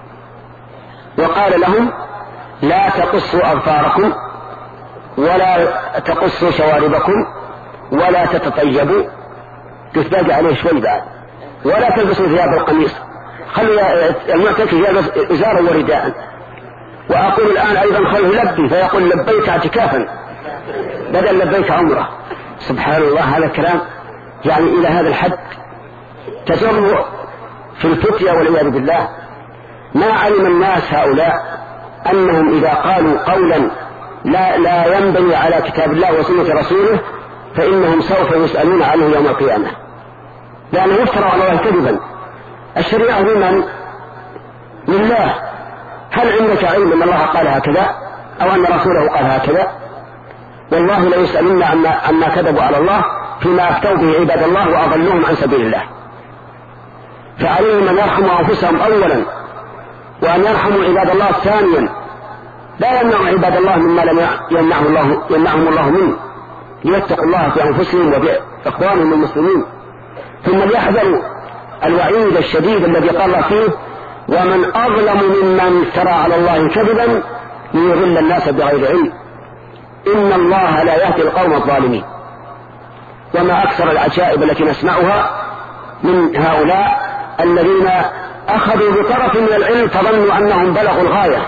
وقال لهم لا تقصوا أظفاركم ولا تقصوا شواربكم ولا تتطيبوا، تتباقى عليه شوي بعد، ولا تلبسوا ثياب القميص، خلوا المعتكف يلبس إزارا ورداء. وأقول الآن أيضا خلوا لبي فيقول لبيك اعتكافا بدل لبيك عمره. سبحان الله، هذا الكلام يعني إلى هذا الحد تجر في الفتية والعياذ بالله. ما علم الناس هؤلاء أنهم إذا قالوا قولا لا, لا ينبني على كتاب الله وسنة رسوله فإنهم سوف يسألون عنه يوم القيامة، لأنه يفترى على الله كذبا. الشريعة لمن؟ لله. هل عندك علم أن الله قال هكذا أو أن رسوله قال هكذا؟ والله لا يسألون عما, عما كذبوا على الله فيما أفتوا به عباد الله وأضلوهم عن سبيل الله. فعليهم أن يرحموا أنفسهم أولا وأن يرحموا عباد الله ثانيا، لا يمنعوا عباد الله مما لم يمنعهم الله, يمنعهم الله منه، ليتقوا الله في أنفسهم وبإخوانهم المسلمين. ثم ليحذروا الوعيد الشديد الذي قال فيه ومن أظلم ممن افترى على الله كذبا ليضل الناس بغير علم إن الله لا يهدي القوم الظالمين. وما أكثر العجائب التي نسمعها من هؤلاء الذين أخذوا بطرف من العلم فظنوا أنهم بلغوا الغاية،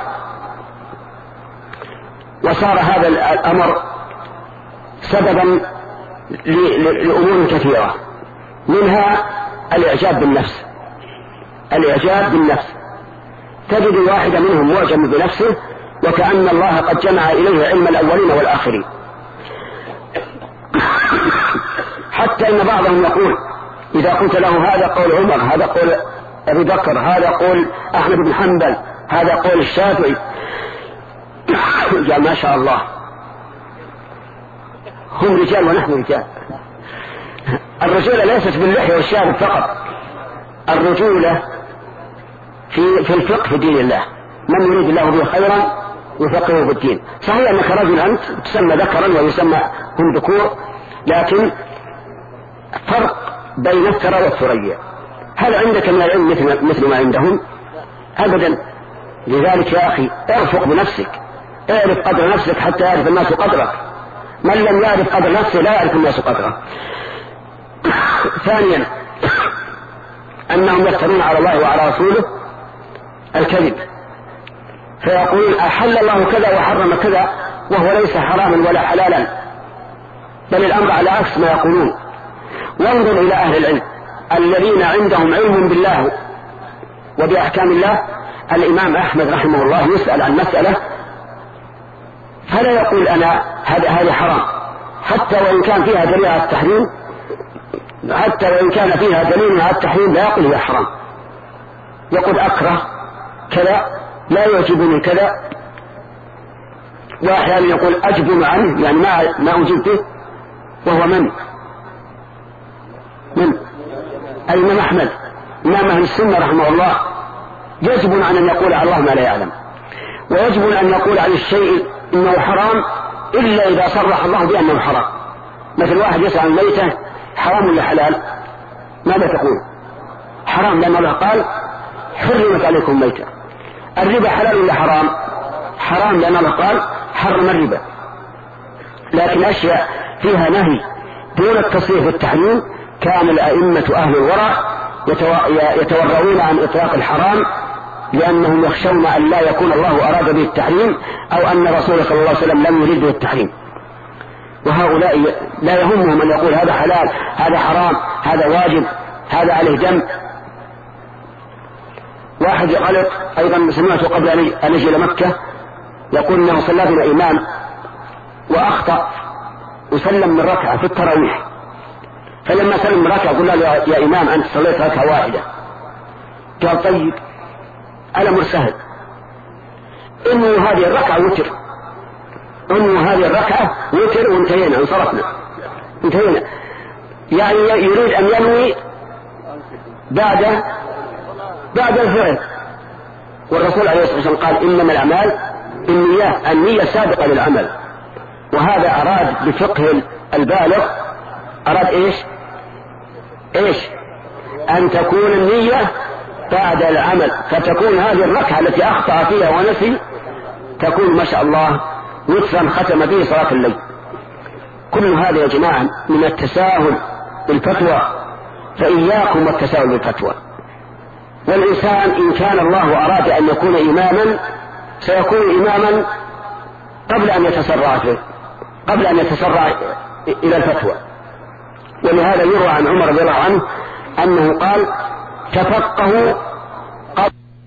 وصار هذا الأمر سببا لأمور كثيرة، منها الإعجاب بالنفس. الإعجاب بالنفس، تجد واحدا منهم معجب بنفسه وكأن الله قد جمع إليه علم الأولين والآخرين، حتى إن بعضهم يقول إذا قلت له هذا قول عمر، هذا قول أبي بكر، هذا قول أحمد بن حنبل، هذا قول الشافعي، يا ما شاء الله هم رجال ونحن رجال. الرجولة ليست باللحية والشارب فقط، الرجولة في, في الفقه في دين الله، من يريد الله به خيرا يفقهه في الدين. صحيح أنك رجل أنت تسمى ذكرا ويسمى هم ذكور، لكن فرق بين الثرى والثريا. هل عندك من العلم مثل, مثل ما عندهم؟ أبدا. لذلك يا أخي ارفق بنفسك، اعرف قدر نفسك حتى يعرف الناس قدرك. من لم يعرف قدر نفسه لا يعرف الناس قدره. ثانيا أنهم يفترون على الله وعلى رسوله الكذب، فيقولون أحل الله كذا وحرم كذا وهو ليس حراما ولا حلالا، بل الأمر على عكس ما يقولون. وانظر إلى أهل العلم الذين عندهم علم بالله وبأحكام الله. الإمام أحمد رحمه الله يسأل عن مسألة فلا يقول أنا هذا حرام، حتى وإن كان فيها دليل على التحريم، حتى وإن كان فيها دليل على التحريم لا يقول هي حرام، يقول أكره كذا، لا يعجبني كذا، وأحيانا يقول أجبن عنه، يعني ما ما أجيب به. وهو من؟ من؟ الإمام أحمد إمام أهل السنة رحمه الله يجب عن أن يقول على الله ما لا يعلم، ويجب أن يقول عن الشيء إنه حرام إلا إذا صرح الله بأنه حرام. مثل واحد يسأل عن ميتة حرام ولا حلال، ماذا تقول؟ حرام، لأن الله قال حرمت عليكم ميتة. الربا حلال ولا حرام؟ حرام، لأن الله قال حرم الربا. لكن أشياء فيها نهي دون التصريح والتحريم كان الأئمة أهل الورع يتورعون عن إطلاق الحرام لأنهم يخشون أن لا يكون الله أراد به التحريم أو أن رسول صلى الله عليه وسلم لم يريد به التحريم. وهؤلاء لا يهمهم من يقول هذا حلال هذا حرام هذا واجب هذا عليه دم. واحد يقلق أيضا سمعته قبل أن يجي إلى مكة يقول أنه صلى بنا إمام وأخطأ وسلم من ركعة في التراويح، فلما سلم من ركعة قلنا له يا إمام أنت صليت ركعة واحدة. قال طيب الأمر سهل، إنه هذه الركعة وتر، إنه هذه الركعة وتر وانتهينا انصرفنا انتهينا. يعني يريد أن ينوي بعد بعد الفعل، والرسول عليه الصلاة والسلام قال إنما الأعمال بالنيات، النية سابقة للعمل. وهذا أراد بفقه البالغ أراد إيش إيش أن تكون النية بعد العمل، فتكون هذه الركعة التي أخطأ فيها ونسي تكون ما شاء الله وترا ختم به صلاة الليل. كل هذا يا جماعة من التساهل بالفتوى، فإياكم والتساهل بالفتوى. والإنسان إن كان الله أراد أن يكون إماما سيكون إماما قبل أن يتسرع فيه قبل أن يتسرع إلى الفتوى. ولهذا يروى عن عمر رضي الله عنه أنه قال تفقهوا قبل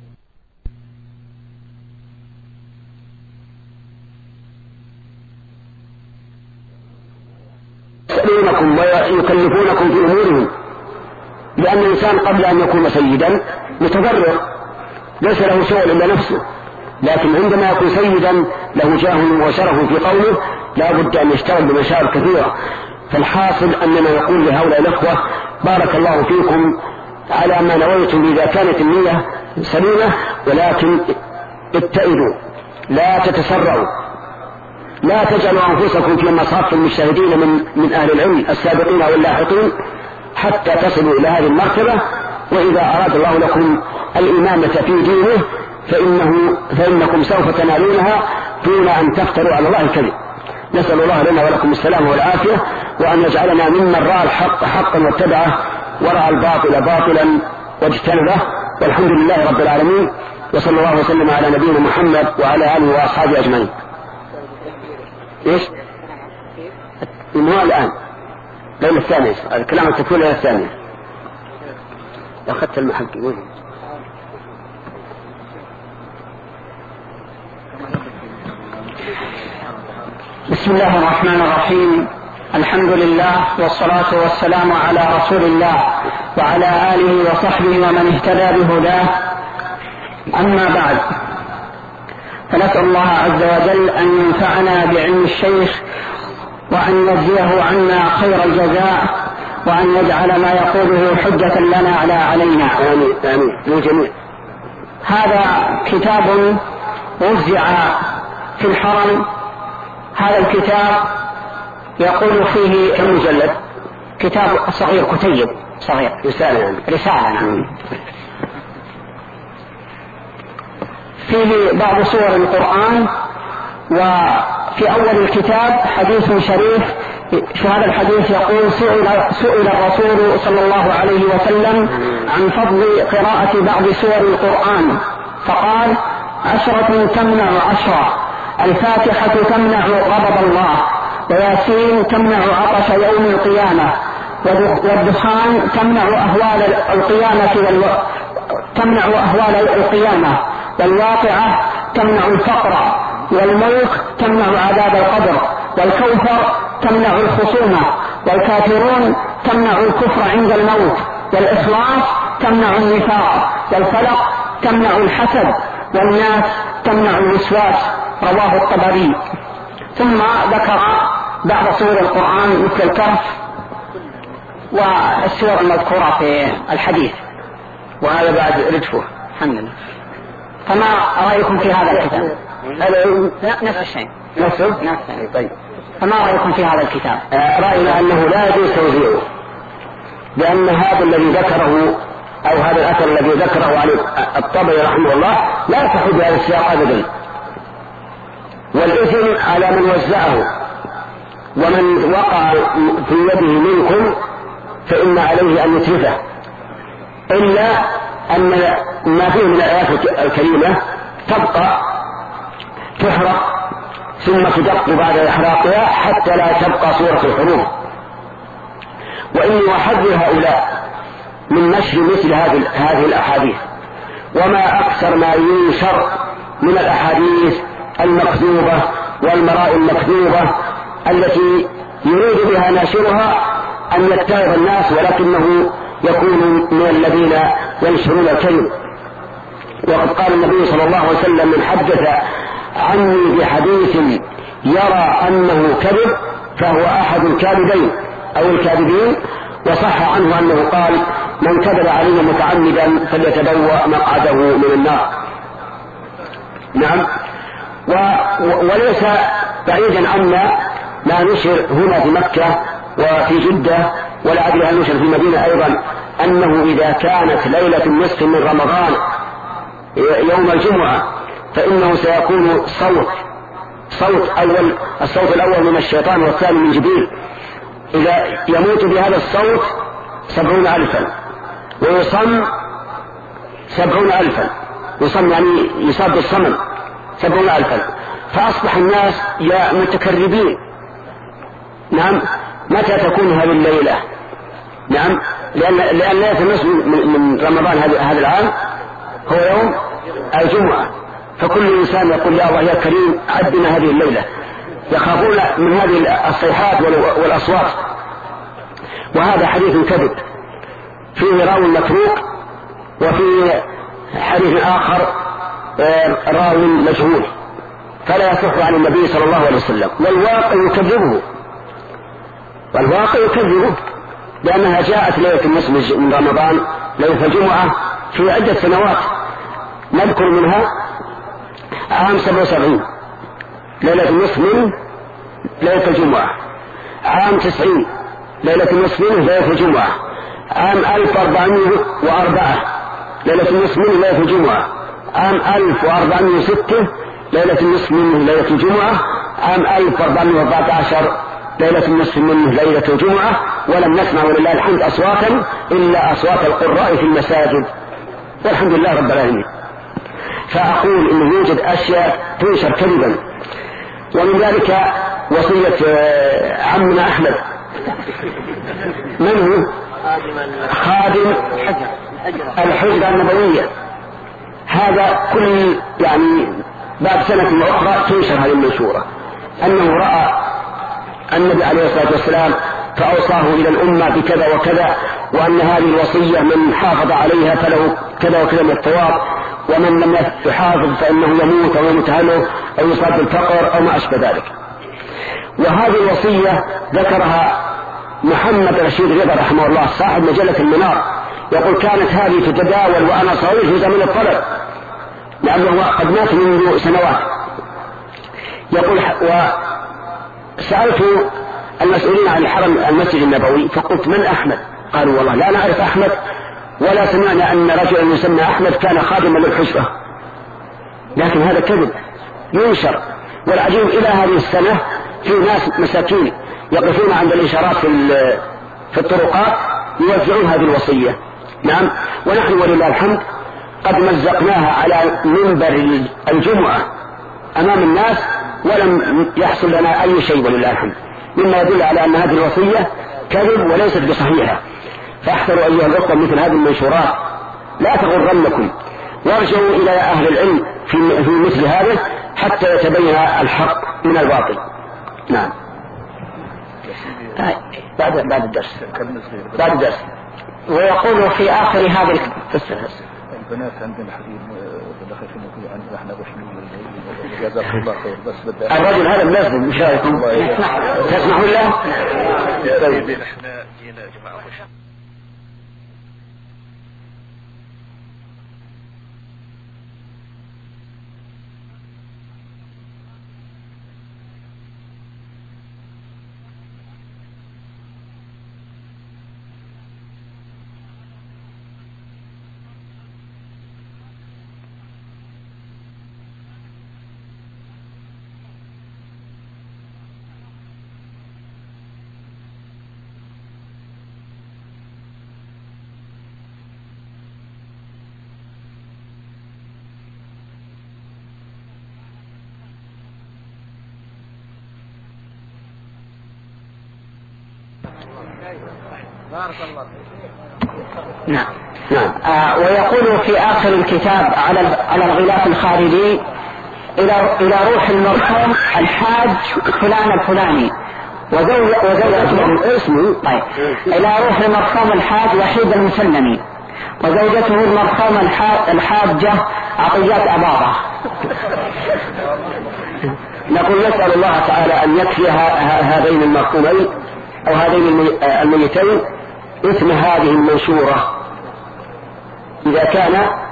يسألونكم ويكلفونكم في أمورهم، لأن الإنسان قبل أن يكون سيدا متضرر ليس له شغل إلا نفسه، لكن عندما يكون سيدا له جاه وشرف في قوله لا بد أن يشتغل بمشاعر كثيرة. فالحاصل أننا نقول لهؤلاء الأخوة بارك الله فيكم على ما نويتم إذا كانت النية سليمة، ولكن ابتئدوا لا تتسرعوا، لا تجعلوا أنفسكم في مصاف المجتهدين من, من أهل العلم السابقين واللاحقين حتى تصلوا إلى هذه المرتبة. وإذا أراد الله لكم الإمامة في دينه فإنه فإنكم سوف تنالونها دون أن تفتروا على الله الكذب. نسأل الله لنا ولكم السلام والعافية، وأن يجعلنا ممن رأى الحق حقا واتبعه ورأى الباطل باطلا واجتنبه. والحمد لله رب العالمين، وصلى الله وسلم على نبينا محمد وعلى آله وأصحابه أجمعين. إيش؟ الموضوع الآن ليلة الثانية، الكلام التكوين ليلة الثانية. أخذت المحق وين؟ بسم الله الرحمن الرحيم. الحمد لله والصلاة والسلام على رسول الله وعلى آله وصحبه ومن اهتدى بهداه. أما بعد، فنسأل الله عز وجل أن ينفعنا بعلم الشيخ وأن يجزيه عنا خير الجزاء، وأن يجعل ما يقوله حجة لنا على علينا. آمين آمين للجميع. هذا كتاب وزع في الحرم. هذا الكتاب يقول فيه كم مجلد؟ كتاب صغير كتيب صغير رسالة يعني. رسالة نعم. فيه بعض سور القرآن، وفي أول الكتاب حديث شريف. في هذا الحديث يقول سئل, سئل الرسول صلى الله عليه وسلم عن فضل قراءة بعض سور القرآن فقال عشرة تمنع عشرة، الفاتحة تمنع غضب الله، وياسين تمنع عطش يوم القيامة، والدخان تمنع أهوال القيامة والو... تمنع أهوال القيامة، والواقعة تمنع الفقر، والملك تمنع عذاب القبر، والكوثر تمنع الخصومة، والكافرون تمنع الكفر عند الموت، والإخلاص تمنع النفاق، والفلق تمنع الحسد، والناس تمنع الوسواس. رواه الطبري. ثم ذكر بعض سور القرآن مثل الكهف والسور المذكورة في الحديث، وهذا بعد رجفه. الحمد لله. فما رأيكم في هذا الكتاب؟ نفس الشيء. نفسه؟ نفس الشيء. طيب. فما رأيكم في هذا الكتاب؟ رأينا أنه لا يجوز توزيعه، لأن هذا الذي ذكره أو هذا الأثر الذي ذكره عن الطبري رحمه الله لا يصح بهذا السياق أبدا، والإثم على من وزعه، ومن وقع في يده منكم فإن عليه أن يتلفه، إلا أن ما فيه من الآيات الكريمة تبقى تحرق ثم تدق بعد إحراقها حتى لا تبقى صورة الحروف. وإني أحذر هؤلاء من نشر مثل هذه الأحاديث، وما أكثر ما ينشر من الأحاديث المكذوبة والمرائي المكذوبة التي يريد بها ناشرها أن يتعظ الناس، ولكنه يكون من الذين ينشرون الكذب. وقد قال النبي صلى الله عليه وسلم: من حدث عني بحديث يرى أنه كذب فهو أحد الكاذبين أو الكاذبين. وصح عنه أنه قال: من كذب علي متعمدا فليتبوأ مقعده من النار. نعم. و... وليس بعيدا عنا ما نشر هنا في مكة وفي جدة، ولا أدري هل نشر في المدينة أيضا، أنه إذا كانت ليلة النصف من رمضان يوم الجمعة فإنه سيكون صوت صوت أول الصوت الأول من الشيطان والثاني من جبريل، إذا يموت بهذا الصوت سبعون ألفا ويصم سبعون ألفا، يصم يعني يصاب بالصمم سبعون ألفا. فأصبح الناس يا متكربين. نعم. متى تكون هذه الليلة؟ نعم. لأن لأن ليلة النصف من رمضان هذا العام هو يوم الجمعة، فكل إنسان يقول: يا الله يا كريم عدنا هذه الليلة. يخافون من هذه الصيحات والأصوات. وهذا حديث كذب فيه راوي متروك، وفي حديث آخر راوي مجهول، فلا يصح عن النبي صلى الله عليه وسلم. والواقع يكذبه والواقع يكذبه لأنها جاءت ليلة النصف من رمضان ليلة الجمعة في عدة سنوات. نذكر منها عام سبع وسبعين ليلة النصف من ليلة الجمعة، عام تسعين ليلة النصف من ليلة الجمعة، عام ألف وأربعمائة وأربعة ليلة النصف من ليلة الجمعة، عام ألف وأربعمائة وستة ليلة النصف من ليلة الجمعة، عام ألف وأربعمائة وأربعة عشر ليلة النصف من ليلة الجمعة. ولم نسمع ولله الحمد أصواتا إلا أصوات القراء في المساجد، والحمد لله رب العالمين. فأقول إنه يوجد أشياء تنشر كذبا، ومن ذلك وصية عمنا أحمد. من هو؟ خادم الحجرة النبوية. هذا كل يعني بعد سنة أخرى تنشر هذه المنشورة، أنه رأى النبي عليه الصلاة والسلام فأوصاه إلى الأمة بكذا وكذا، وأن هذه الوصية من حافظ عليها فله كذا وكذا من الثواب، ومن لم يحافظ فإنه يموت أو يمتهله أو يصاب بالفقر أو ما أشبه ذلك. وهذه الوصية ذكرها محمد رشيد رضا رحمه الله صاحب مجلة المنار، يقول: كانت هذه تتداول وأنا صغير في زمن الطلب، لأنه قد مات منذ سنوات. يقول: وسألت المسؤولين عن الحرم المسجد النبوي فقلت: من أحمد؟ قالوا: والله لا نعرف أحمد، ولا سمعنا أن رجلا يسمى أحمد كان خادما للحجرة. لكن هذا كذب ينشر. والعجيب إلى هذه السنة في ناس مساكين يقفون عند الإشارات في الطرقات يوزعون هذه الوصية. نعم. ونحن ولله الحمد قد مزقناها على منبر الجمعة أمام الناس ولم يحصل لنا أي شيء ولله الحمد، مما يدل على أن هذه الوصية كذب وليست بصحيحة. فاحذروا أيها الأخوة مثل هذه المنشورات، لا تغرنكم، وارجعوا إلى أهل العلم في مثل هذا حتى يتبين الحق من الباطل. نعم. بعد بعد الدرس بعد الدرس. ويقول في آخر هذه القصة: البنات عندنا حبيب دخل في الموضوع عندنا احنا بحلول جزاكم الله خير. بس بدي الرجل هذا ملازم مش رايكم؟ تسمحوا له؟ طيب احنا جينا يا جماعة بارك الله. نعم. نعم. آه ويقول في آخر الكتاب على على الغلاف الخارجي: إلى إلى روح المرحوم الحاج فلان الفلاني وزوجته اسمه. طيب. إلى روح المرحوم الحاج وحيد المسلمي وزوجته المرحوم الحاجة عطيات أباضة. نقول نسأل الله تعالى أن يكفي هذين المرحومين أو هذين الميتين اسم هذه المنشورة إذا كان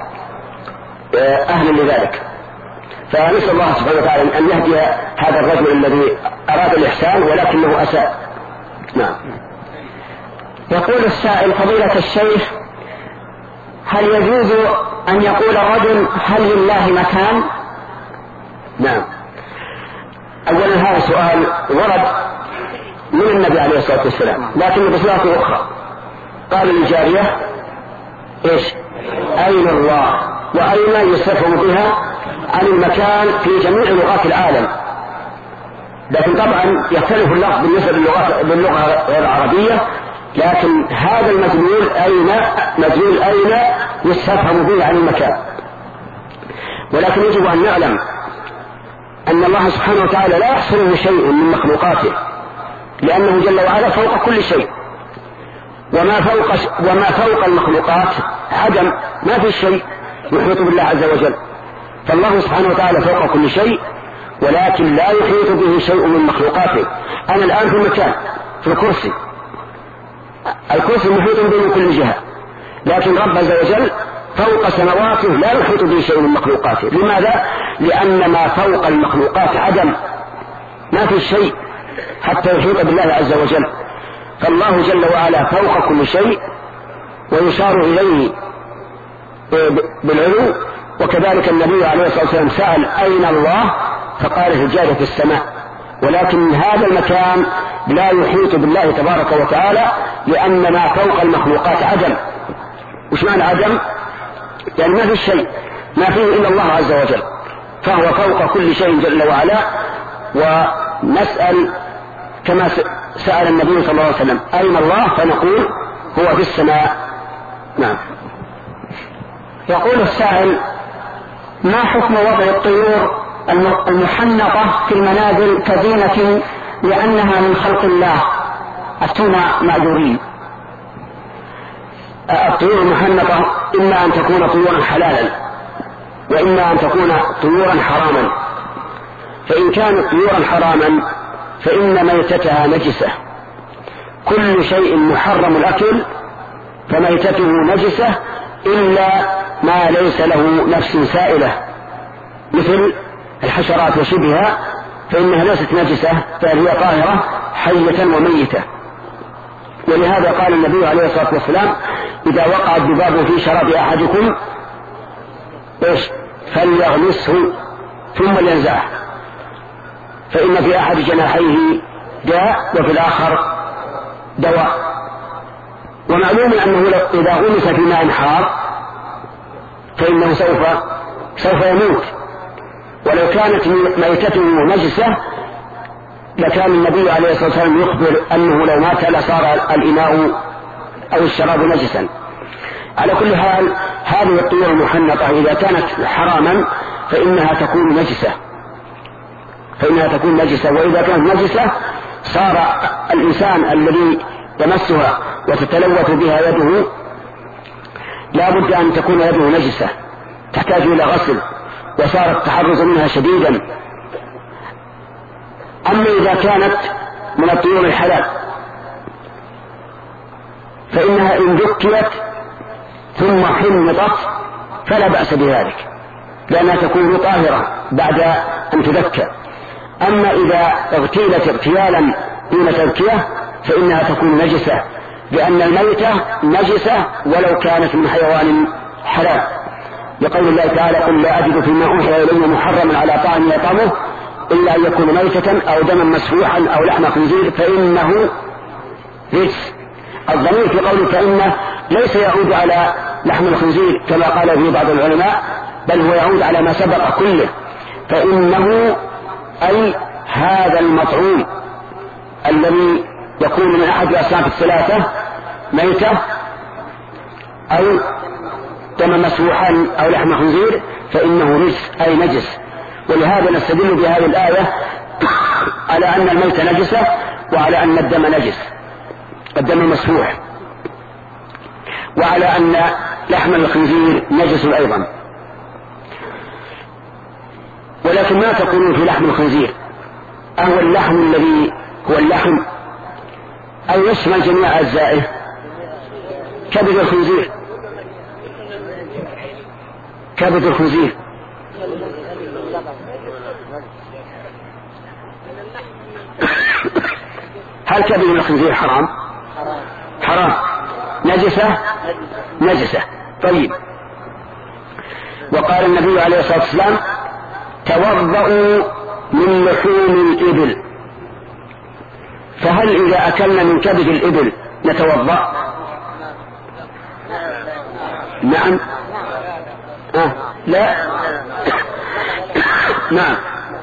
أهلا لذلك. فنسأل الله سبحانه وتعالى أن يهدي هذا الرجل الذي أراد الإحسان ولكنه أساء. نعم. يقول السائل: فضيلة الشيخ، هل يجوز أن يقول الرجل هل لله مكان؟ نعم. أولا هذا سؤال ورد من النبي عليه الصلاة والسلام لكن بصيغة أخرى. قال للجارية: إيش؟ أين الله؟ وأين يستفهم بها عن المكان في جميع لغات العالم. لكن طبعا يختلف اللفظ بالنسبة للغة غير العربية، لكن هذا المدلول أين مدلول أين يستفهم به عن المكان. ولكن يجب أن نعلم أن الله سبحانه وتعالى لا يحصره شيء من مخلوقاته، لأنه جل وعلا فوق كل شيء، وما فوق وما فوق المخلوقات عدم، ما في شيء يحيط بالله عز وجل. فالله سبحانه وتعالى فوق كل شيء، ولكن لا يحيط به شيء من مخلوقاته. أنا الآن في مكان في الكرسي، الكرسي محيط به من كل جهة، لكن رب عز وجل فوق سماواته لا يحيط به شيء من مخلوقاته. لماذا؟ لأن ما فوق المخلوقات عدم، ما في شيء حتى يحيط بالله عز وجل. فالله جل وعلا فوق كل شيء ويشار إليه بالعلو. وكذلك النبي عليه الصلاة والسلام سأل: أين الله؟ فقال: الجارية في السماء. ولكن هذا المكان لا يحيط بالله تبارك وتعالى، لأن ما فوق المخلوقات عدم. وش معنى عدم؟ يعني ما في شيء، ما فيه إلا الله عز وجل، فهو فوق كل شيء جل وعلا. ونسأل كما سأل النبي صلى الله عليه وسلم: أين الله؟ فنقول: هو في السماء. نعم. يقول السائل: ما حكم وضع الطيور المحنطة في المنازل كزينة لأنها من خلق الله؟ أفتونا مأجورين. الطيور المحنطة إما أن تكون طيورا حلالا وإما أن تكون طيورا حراما. فإن كانت طيورا حراما فإن ميتتها نجسة. كل شيء محرم الأكل فميتته نجسة إلا ما ليس له نفس سائلة، مثل الحشرات وشبهها، فإنها ليست نجسة، فهي طاهرة حية وميتة. ولهذا قال النبي عليه الصلاة والسلام: إذا وقع الذباب في شراب أحدكم إيش؟ فليغمسه ثم لينزعه، فإن في أحد جناحيه داء وفي الآخر دواء. ومعلوم أنه إذا غمس في ماء حار فإنه سوف سوف يموت. ولو كانت ميتته نجسة لكان النبي عليه الصلاة والسلام يخبر أنه لو مات لصار الإناء أو الشراب نجسا. على كل حال هذه الطيور المحنطة إذا كانت حراما فإنها تكون نجسة فإنها تكون نجسة وإذا كانت نجسة صار الإنسان الذي يمسها وتتلوث بها يده لا بد أن تكون يده نجسة تحتاج إلى غسل، وصار التحرز منها شديدا. أما إذا كانت من الطيور الحلال فإنها إن ذكيت ثم حنطت فلا بأس بذلك، لأنها تكون طاهرة بعد أن تذكى. أما إذا اغتيلت اغتيالا دون تذكية فإنها تكون نجسة، لأن الميتة نجسة ولو كانت من حيوان حلال، لقول الله تعالى: قل لا أجد فيما أوحي إلي محرما على طعام يطعمه إلا أن يكون ميتة أو دما مسفوحا أو لحم خنزير فإنه رجس. الضمير في قوله فإنه ليس يعود على لحم الخنزير كما قال فيه بعض العلماء، بل هو يعود على ما سبق كله. فإنه أي هذا المطعوم الذي يكون من أحد الأصناف الثلاثة ميتة أو دم مسفوحا أو لحم خنزير فإنه رجس أي نجس. ولهذا نستدل بهذه الآية على أن الميت نجسة وعلى أن الدم نجس، الدم مسفوح، وعلى أن لحم الخنزير نجس أيضا. ولكن ما تقولون في لحم الخنزير؟ أهو اللحم الذي هو اللحم أو يشمل جميع أجزائه؟ كبد الخنزير، كبد الخنزير هل كبد الخنزير حرام؟ حرام. نجسة؟ نجسة. طيب. وقال النبي عليه الصلاة والسلام توضؤوا من لحوم الإبل. فهل إذا أكلنا من كبد الإبل نتوضأ؟ نعم. آه. لا. نعم.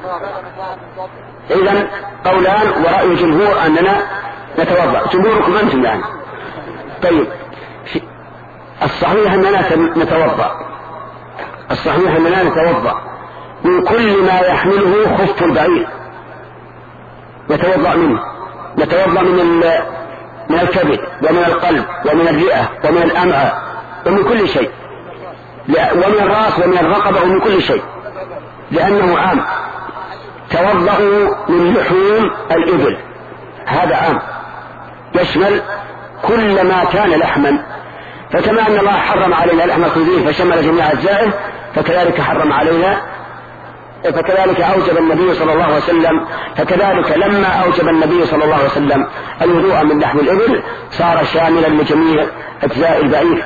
إذن قولان ورأي الجمهور أننا نتوضأ. جمهوركم أنتم يعني. طيب الصحيح أننا نتوضأ، الصحيح أننا نتوضأ من كل ما يحمله خف البعير، نتوضأ منه، نتوضأ من من الكبد ومن القلب ومن الرئة ومن الأمعاء ومن كل شيء، ومن الرأس ومن الرقبة ومن كل شيء، لأنه عام. توضأوا من لحوم الإبل، هذا عام يشمل كل ما كان لحما. فكما أن الله حرم علينا لحم الخنزير فشمل جميع أجزائه، فكذلك حرم علينا، فكذلك أوجب النبي صلى الله عليه وسلم، فكذلك لما أوجب النبي صلى الله عليه وسلم الوضوء من لحم الإبل صار شاملا لجميع أجزاء البعير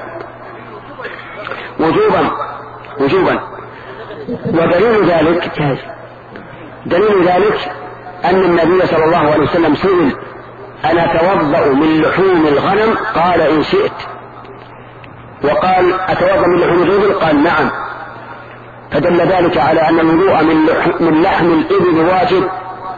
وجوبا وجوبا. ودليل ذلك دليل ذلك أن النبي صلى الله عليه وسلم سئل أنا أتوضأ من لحوم الغنم؟ قال إن شئت. وقال أتوضأ من لحوم الإبل؟ قال نعم. فدل ذلك على أن الوضوء من لحم الإبل واجب.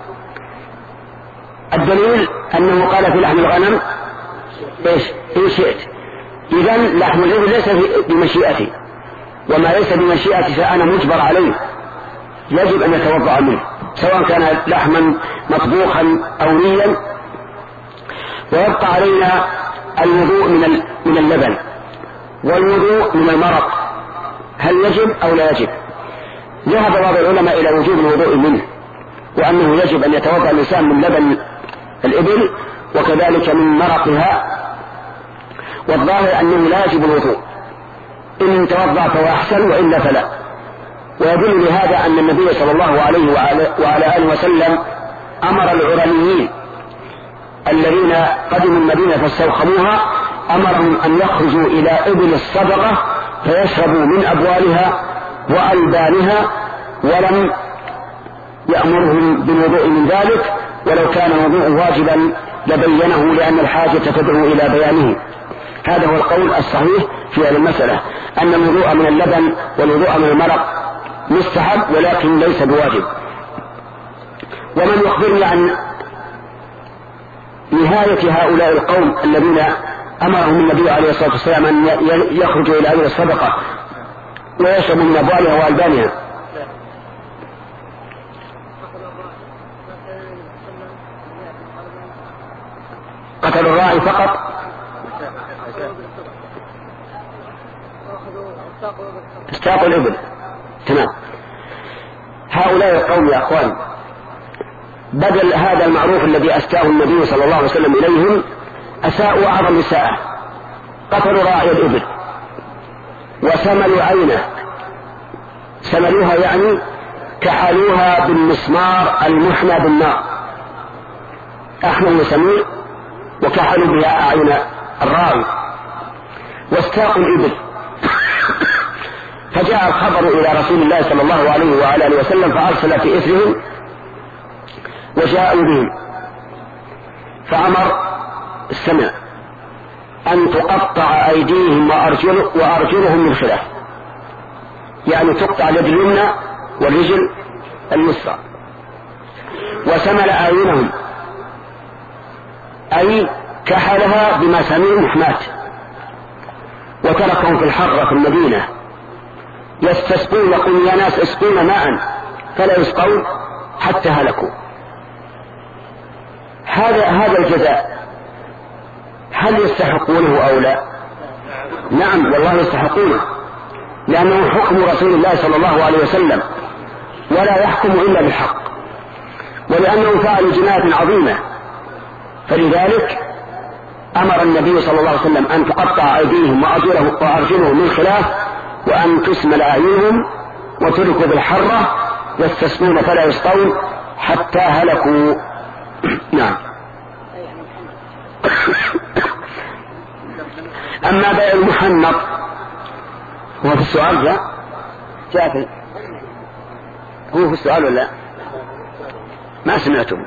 الدليل أنه قال في لحم الغنم إيش؟ إن شئت. إذن لحم الإبل ليس بمشيئتي، وما ليس بمشيئتي فأنا مجبر عليه، يجب أن يتوضأ منه سواء كان لحما مطبوخا أو نيا. ويبقى علينا الوضوء من من اللبن والوضوء من المرق، هل يجب أو لا يجب؟ ذهب بعض العلماء إلى وجوب الوضوء منه، وأنه يجب أن يتوضأ الإنسان من لبن الإبل وكذلك من مرقها، والظاهر أنه لا يجب الوضوء، إن توضأ فهو أحسن وإلا فلا. ويدل لهذا أن النبي صلى الله عليه وعلى آله وسلم أمر العرنيين الذين قدموا المدينة فاستوخموها، أمرهم أن يخرجوا إلى إبل الصدقة فيشربوا من أبوالها وألبانها، ولم يأمرهم بالوضوء من ذلك، ولو كان الوضوء واجبا لبينه لأن الحاجة تدعو إلى بيانه. هذا هو القول الصحيح في هذه المسألة، أن الوضوء من اللبن والوضوء من المرق مستحب ولكن ليس بواجب. ومن يخبرني عن نهاية هؤلاء القوم الذين أمرهم النبي عليه الصلاة والسلام أن يخرجوا إلى أجل الصدقة ويشربوا من أبوالها وألبانها؟ قتل الراعي فقط؟ استاقوا الإبل. تمام. هؤلاء القوم يا أخوان بدل هذا المعروف الذي أسكاه النبي صلى الله عليه وسلم إليهم أساءوا أعظم إساءة، قتلوا راعي الإبل وسملوا عينه، سملوها يعني كحلوها بالمسمار المحمى بالنار، أحمل وسمير وكحلوا بها أعين الراعي واستاقوا الإبل. فجاء الخبر إلى رسول الله صلى الله عليه وعلى آله وسلم فأرسل في إثرهم وجاءوا بهم، فأمر السمع أن تقطع أيديهم وأرجل وأرجلهم من خلاف، يعني تقطع اليد اليمنى والرجل اليسرى، وسمل أعينهم أي كحلها بمسامير محماة وتركهم في الحرة في المدينة يستسقون، يقول يا ناس اسقون ماء فلا يسقون حتى هلكوا. هذا هذا الجزاء هل يستحقونه أو لا؟ نعم والله يستحقونه، لأنه حكم رسول الله صلى الله عليه وسلم ولا يحكم إلا بالحق، ولأنه فعل جناية عظيمة، فلذلك أمر النبي صلى الله عليه وسلم أن تقطع أيديهم وأرجلهم من خلاف، وأن تسمل أعينهم وتركوا بالحرة يستسقون فلا يسقون حتى هلكوا. نعم. أما بيع المحنط هو في السؤال جاء جاء في هو في السؤال ولا ما سمعتم؟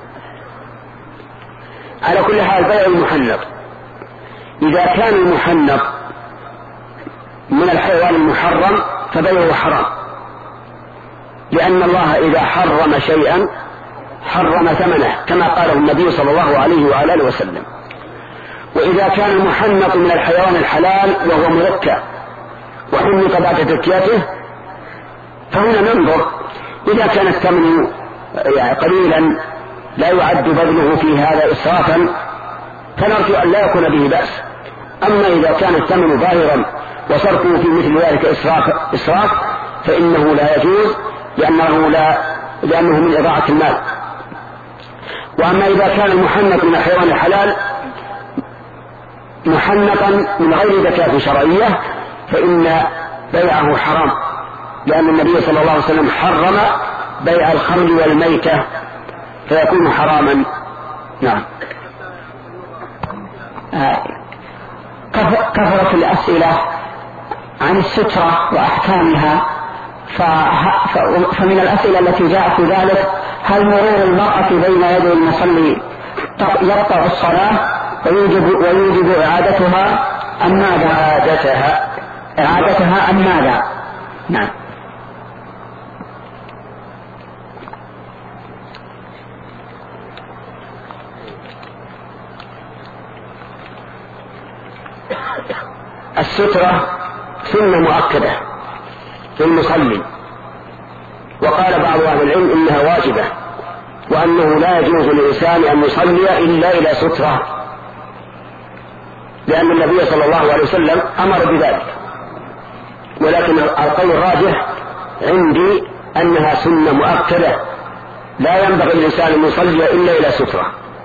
على كل حال بيع المحنط إذا كان المحنط من الحيوان المحرم فبيعه حرام، لأن الله إذا حرم شيئا حرم ثمنه كما قاله النبي صلى الله عليه وآله وسلم. وإذا كان المحنط من الحيوان الحلال وهو مركب وحنط بعد تركيته فهنا ننظر، إذا كان الثمن يعني قليلا لا يعد بذله في هذا إسرافا فنرجو أن لا يكون به بأس. أما إذا كان الثمن ظاهرا وصرفه في مثل ذلك إسراف, إسراف فإنه لا يجوز، لأنه, لا لأنه من إضاعة المال. وأما إذا كان المحنط من الحيوان الحلال محنطا من غير زكاة شرعية فإن بيعه حرام، لأن النبي صلى الله عليه وسلم حرم بيع الخمر والميتة فيكون حراما. نعم. كثرة الأسئلة عن السترة وأحكامها، فمن الأسئلة التي جاءت في ذلك هل مرور المرأة بين يدي المصلي يقطع الصلاة ويوجب, ويوجب إعادتها أم ماذا؟ إعادتها إعادتها أم ماذا؟ نعم. السترة سنة مؤكدة في المصلي، وقال بعض أهل العلم إنها واجبة، وأنه لا يجوز للإنسان أن يصلي إلا إلى سترة، لأن النبي صلى الله عليه وسلم أمر بذلك. ولكن القول الراجح عندي أنها سنة مؤكدة لا ينبغي للإنسان أن يصلي إلا إلى سترة.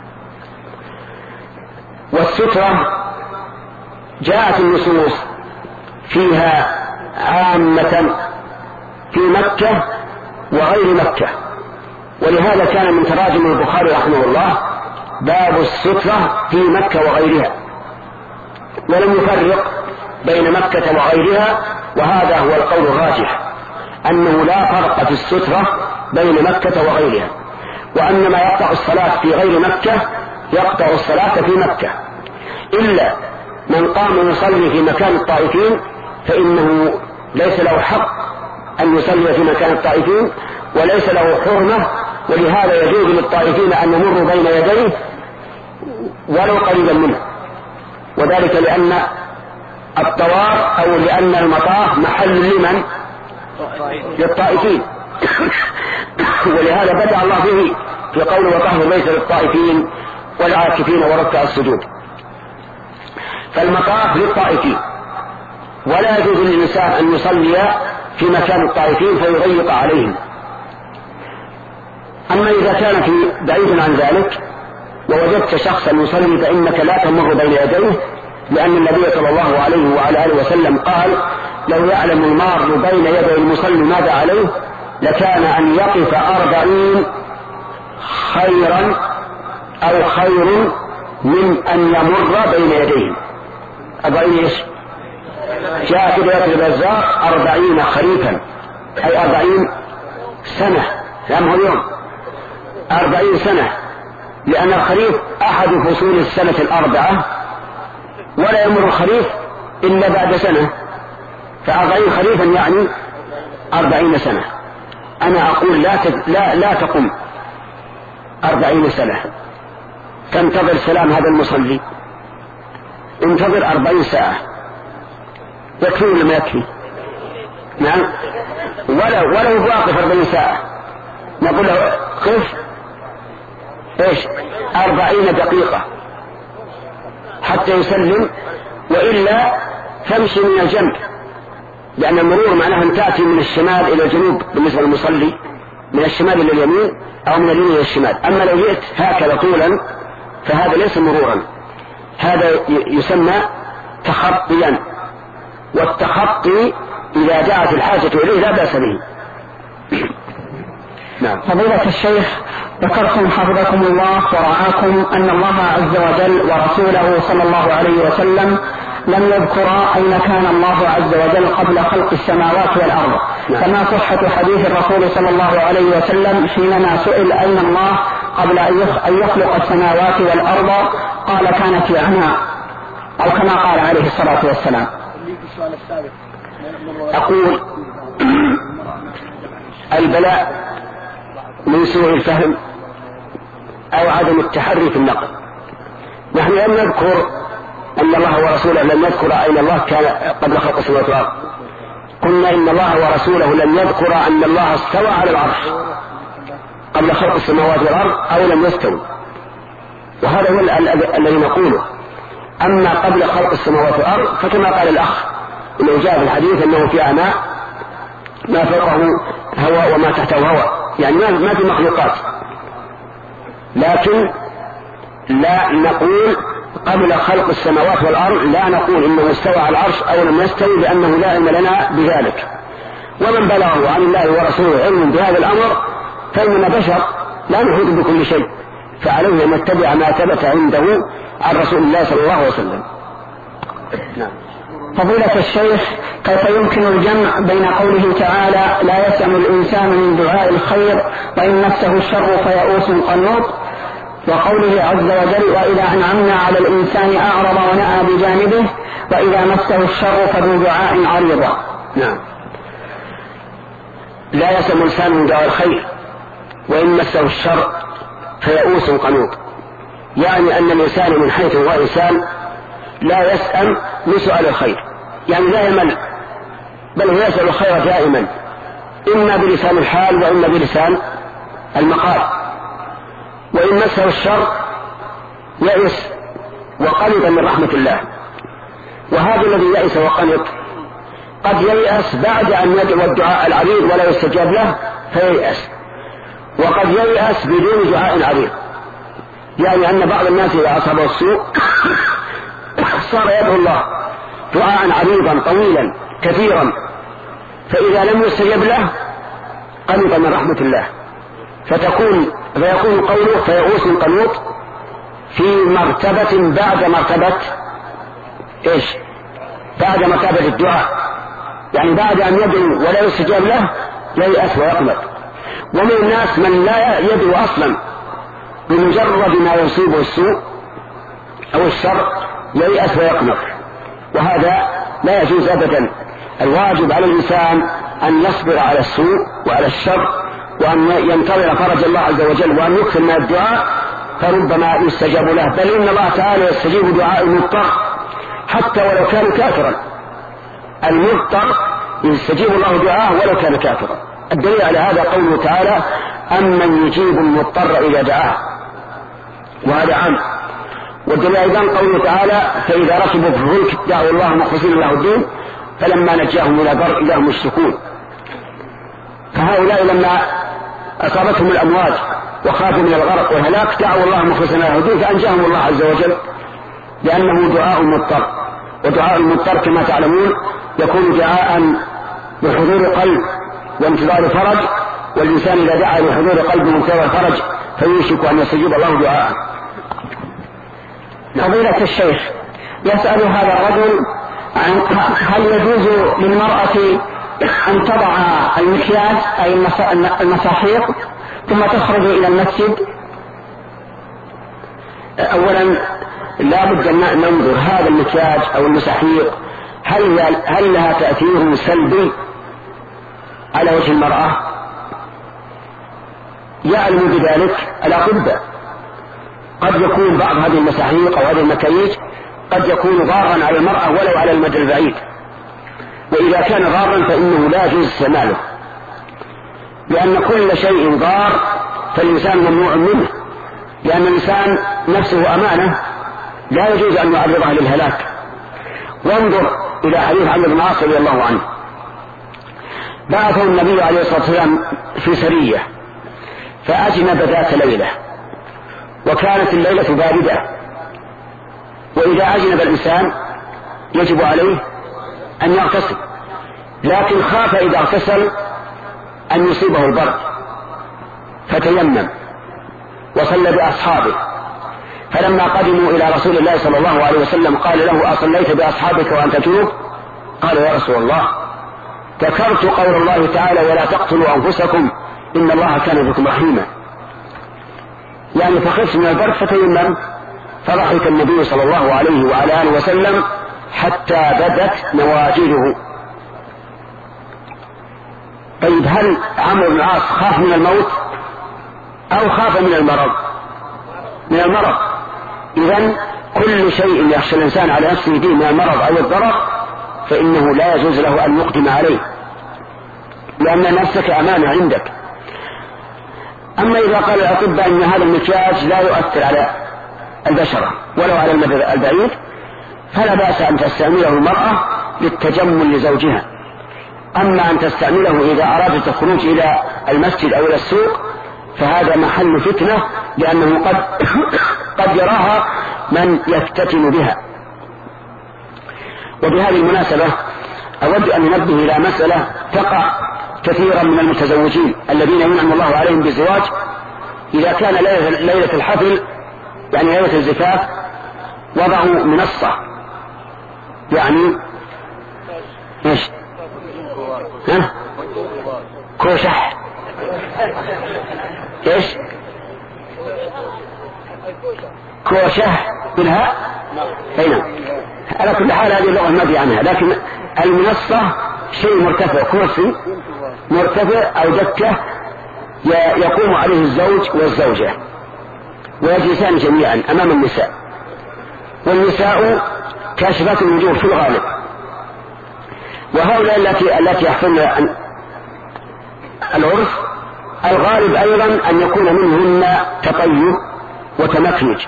والسترة جاءت النصوص فيها عامة في مكة وغير مكة، ولهذا كان من تراجم البخاري رحمه الله باب السترة في مكة وغيرها، ولم يفرق بين مكة وغيرها، وهذا هو القول الراجح أنه لا فرق في السترة بين مكة وغيرها، وأن ما يقطع الصلاة في غير مكة يقطع الصلاة في مكة، إلا من قام يصلي في مكان الطائفين فإنه ليس له حق أن يصلي في مكان الطائفين وليس له حرمة، ولهذا يجوز للطائفين أن يمروا بين يديه ولو قريبا منه، وذلك لأن الطواف أو لأن المطاف محل لمن؟ للطائفين. ولهذا بدأ الله به في قوله وطهر البيت للطائفين والعاكفين وركع السجود. فالمطاف للطائفين، ولا يجوز للإنسان أن يصلي في مكان الطائفين فيضيق عليهم. أما إذا كان في بعيد عن ذلك ووجدت شخصا يصلي فإنك لا تمر بين يديه، لأن النبي صلى الله عليه وعلى آله وسلم قال لو يعلم المار بين يدي المصلي ماذا عليه لكان أن يقف أربعين خيرا أو خير من أن يمر بين يديه. أربعين إيش؟ جاء في رواية البزار أربعين خريفا أي أربعين سنة، لا مو اليوم، أربعين سنة، لأن الخريف أحد فصول السنة الأربعة ولا يمر الخريف إلا بعد سنة، فأربعين خريفا يعني أربعين سنة. أنا أقول لا لا لا تقم أربعين سنة، تنتظر سلام هذا المصلي، انتظر أربعين ساعة، يكفي ولا ما يكفي؟ نعم، ولو ولو واقف أربعين ساعة نقول له قف ايش أربعين دقيقة حتى يسلم، وإلا فامشي من الجنب، لأن المرور معناها أن تأتي من الشمال إلى الجنوب بالنسبة للمصلي، من الشمال إلى اليمين أو من اليمين إلى الشمال. أما لو جئت هكذا طولا فهذا ليس مرورا، هذا يسمى تخطيا، والتخطي إذا دعت الحاجة إليه لا بأس به. نعم. فضيلة الشيخ، ذكرتم حفظكم الله ورعاكم أن الله عز وجل ورسوله صلى الله عليه وسلم لم يذكر أين كان الله عز وجل قبل خلق السماوات والأرض. نعم. كما صحة حديث الرسول صلى الله عليه وسلم حينما سئل أين الله قبل أن يخلق السماوات والأرض قال كان في عناء، أو كما قال عليه الصلاة والسلام. أقول البلاء من سوء الفهم أو عدم التحري في النقل. نحن لم نذكر أن الله ورسوله لم يذكر أين الله كان قبل خلق السماوات والأرض، قلنا إن الله ورسوله لم يذكر أن الله استوى على العرش قبل خلق السماوات والأرض أو لم يستوي، وهذا هو الذي نقوله. أما قبل خلق السماوات والأرض فكما قال الأخ إنه جاء في الحديث أنه في عناء ما فوقه هواء وما تحته هواء، يعني ما في مخلوقات، لكن لا نقول قبل خلق السماوات والأرض، لا نقول إنه استوى على العرش أو لم يستوي، لأنه لا علم لنا بذلك. ومن بلغه عن الله ورسوله علم بهذا الأمر فإننا بشر لا نحيط بكل شيء، فعليه أن نتبع ما ثبت عنده عن رسول الله صلى الله عليه وسلم. نعم. فضيلة الشيخ، كيف يمكن الجمع بين قوله تعالى لا يسأم الإنسان من دعاء الخير وإن مسه الشر فيئوس قنوط، وقوله عز وجل وإذا أنعمنا على الإنسان أعرض ونأى بجانبه وإذا مسه الشر فذو دعاء عريضة؟ نعم. لا يسأم الإنسان من دعاء الخير وإن مسه الشر فيئوس قنوط، يعني أن الإنسان من حيث هو إنسان لا يسأم من سؤال الخير، يعني لا يمل، بل هو يسأل الخير دائما، إما بلسان الحال وإما بلسان المقال. وإن مسه الشر يئس وقنط من رحمة الله، وهذا الذي يئس وقنط قد ييأس بعد أن يدعو الدعاء العريض ولا يستجاب له فييأس، وقد ييأس بدون دعاء عريض، يعني أن بعض الناس إذا أصابه السوء صار يدعو الله دعاء عريضا طويلا كثيرا، فإذا لم يستجب له قنط من رحمة الله، فتكون فيكون قوله فيئوس قنوط في مرتبة بعد مرتبة ايش؟ بعد مرتبة الدعاء، يعني بعد أن يدعو ولا يستجاب له ييأس ويقنط. ومن الناس من لا يدعو أصلا، بمجرد ما يصيبه السوء أو الشر ييأس ويقنط، وهذا لا يجوز أبدا. الواجب على الإنسان أن يصبر على السوء وعلى الشر، وأن ينتظر فرج الله عز وجل، وأن يكثر من الدعاء فربما يستجاب له، بل إن الله تعالى يستجيب دعاء المضطر حتى ولو كان كافرا. المضطر يستجيب الله دعاءه ولو كان كافرا. الدليل على هذا قوله تعالى أمن يجيب المضطر إذا دعاه، وهذا عام. والدليل أيضا قوله تعالى فإذا ركبوا في الفلك دعوا الله مخلصين له الدين فلما نجاهم إلى بر إذا هم يشركون. فهؤلاء لما أصابتهم الأمواج وخافوا من الغرق والهلاك دعوا الله مخلصين له الدين فأنجاهم الله عز وجل، لأنه دعاء مضطر، ودعاء المضطر كما تعلمون يكون دعاء بحضور قلب وانتظار فرج، والإنسان إذا دعا بحضور قلب وانتظار فرج فيوشك أن يستجيب الله دعاءه. فضيلة الشيخ، يسأل هذا الرجل عن هل يجوز للمرأة أن تضع المكياج أي المساحيق ثم تخرج إلى المسجد؟ أولا لا بد أن ننظر هذا المكياج أو المساحيق هل, هل لها تأثير سلبي على وجه المرأة؟ يعلم بذلك الأطباء، قد يكون بعض هذه المساحيق أو هذه المكاييج قد يكون ضارا على المرأة ولو على المدى البعيد، وإذا كان ضارا فإنه لا يجوز استعماله، لأن كل شيء ضار فالإنسان ممنوع منه، لأن الإنسان نفسه أمانة لا يجوز أن يعرضها للهلاك. وانظر إلى حديث عمرو بن العاص رضي الله عنه، بعثه النبي عليه الصلاة والسلام في سرية فأجنب ذات ليلة، وكانت الليلة باردة، وإذا أجنب الإنسان يجب عليه أن يغتسل، لكن خاف إذا اغتسل أن يصيبه البرد فتيمم وصلى بأصحابه، فلما قدموا إلى رسول الله صلى الله عليه وسلم قال له: أصليت بأصحابك وأنت جنوب؟ قال: يا رسول الله ذكرت قول الله تعالى: ولا تقتلوا أنفسكم إن الله كان بكم رحيما، يعني فخفت من البرد فتيمم، فضحك النبي صلى الله عليه وعلى آله وسلم حتى بدت نواجذه. طيب هل عمرو بن العاص خاف من الموت أو خاف من المرض؟ من المرض. إذن كل شيء يخشى الإنسان على نفسه به من المرض أو الضرر فإنه لا يجوز له أن يقدم عليه، لأن نفسك أمانة عندك. أما إذا قال الأطباء أن هذا المكياج لا يؤثر على البشرة ولو على المدى البعيد، فلا بأس أن تستعمله المرأة للتجمل لزوجها. أما أن تستعمله إذا أرادت الخروج إلى المسجد أو إلى السوق فهذا محل فتنة، لأنه قد قد يراها من يفتتن بها. وبهذه المناسبة أود أن ننبه إلى مسألة تقع كثيرا من المتزوجين الذين ينعم الله عليهم بالزواج، إذا كان ليلة الحفل يعني ليلة الزفاف وضعوا منصة، يعني ايش؟ ها؟ كوشح ايش؟ كوشح بالهاء؟ هنا على كل حال هذه اللغة المادية عنها، لكن المنصة شيء مرتفع، كرسي مرتفع أو دكة يقوم عليه الزوج والزوجة ويجلسان جميعا أمام النساء، والنساء كاشفات الوجوه في الغالب، وهؤلاء التي التي يحفظن العرف الغالب أيضا أن يكون منهن تطيب وتمكنج.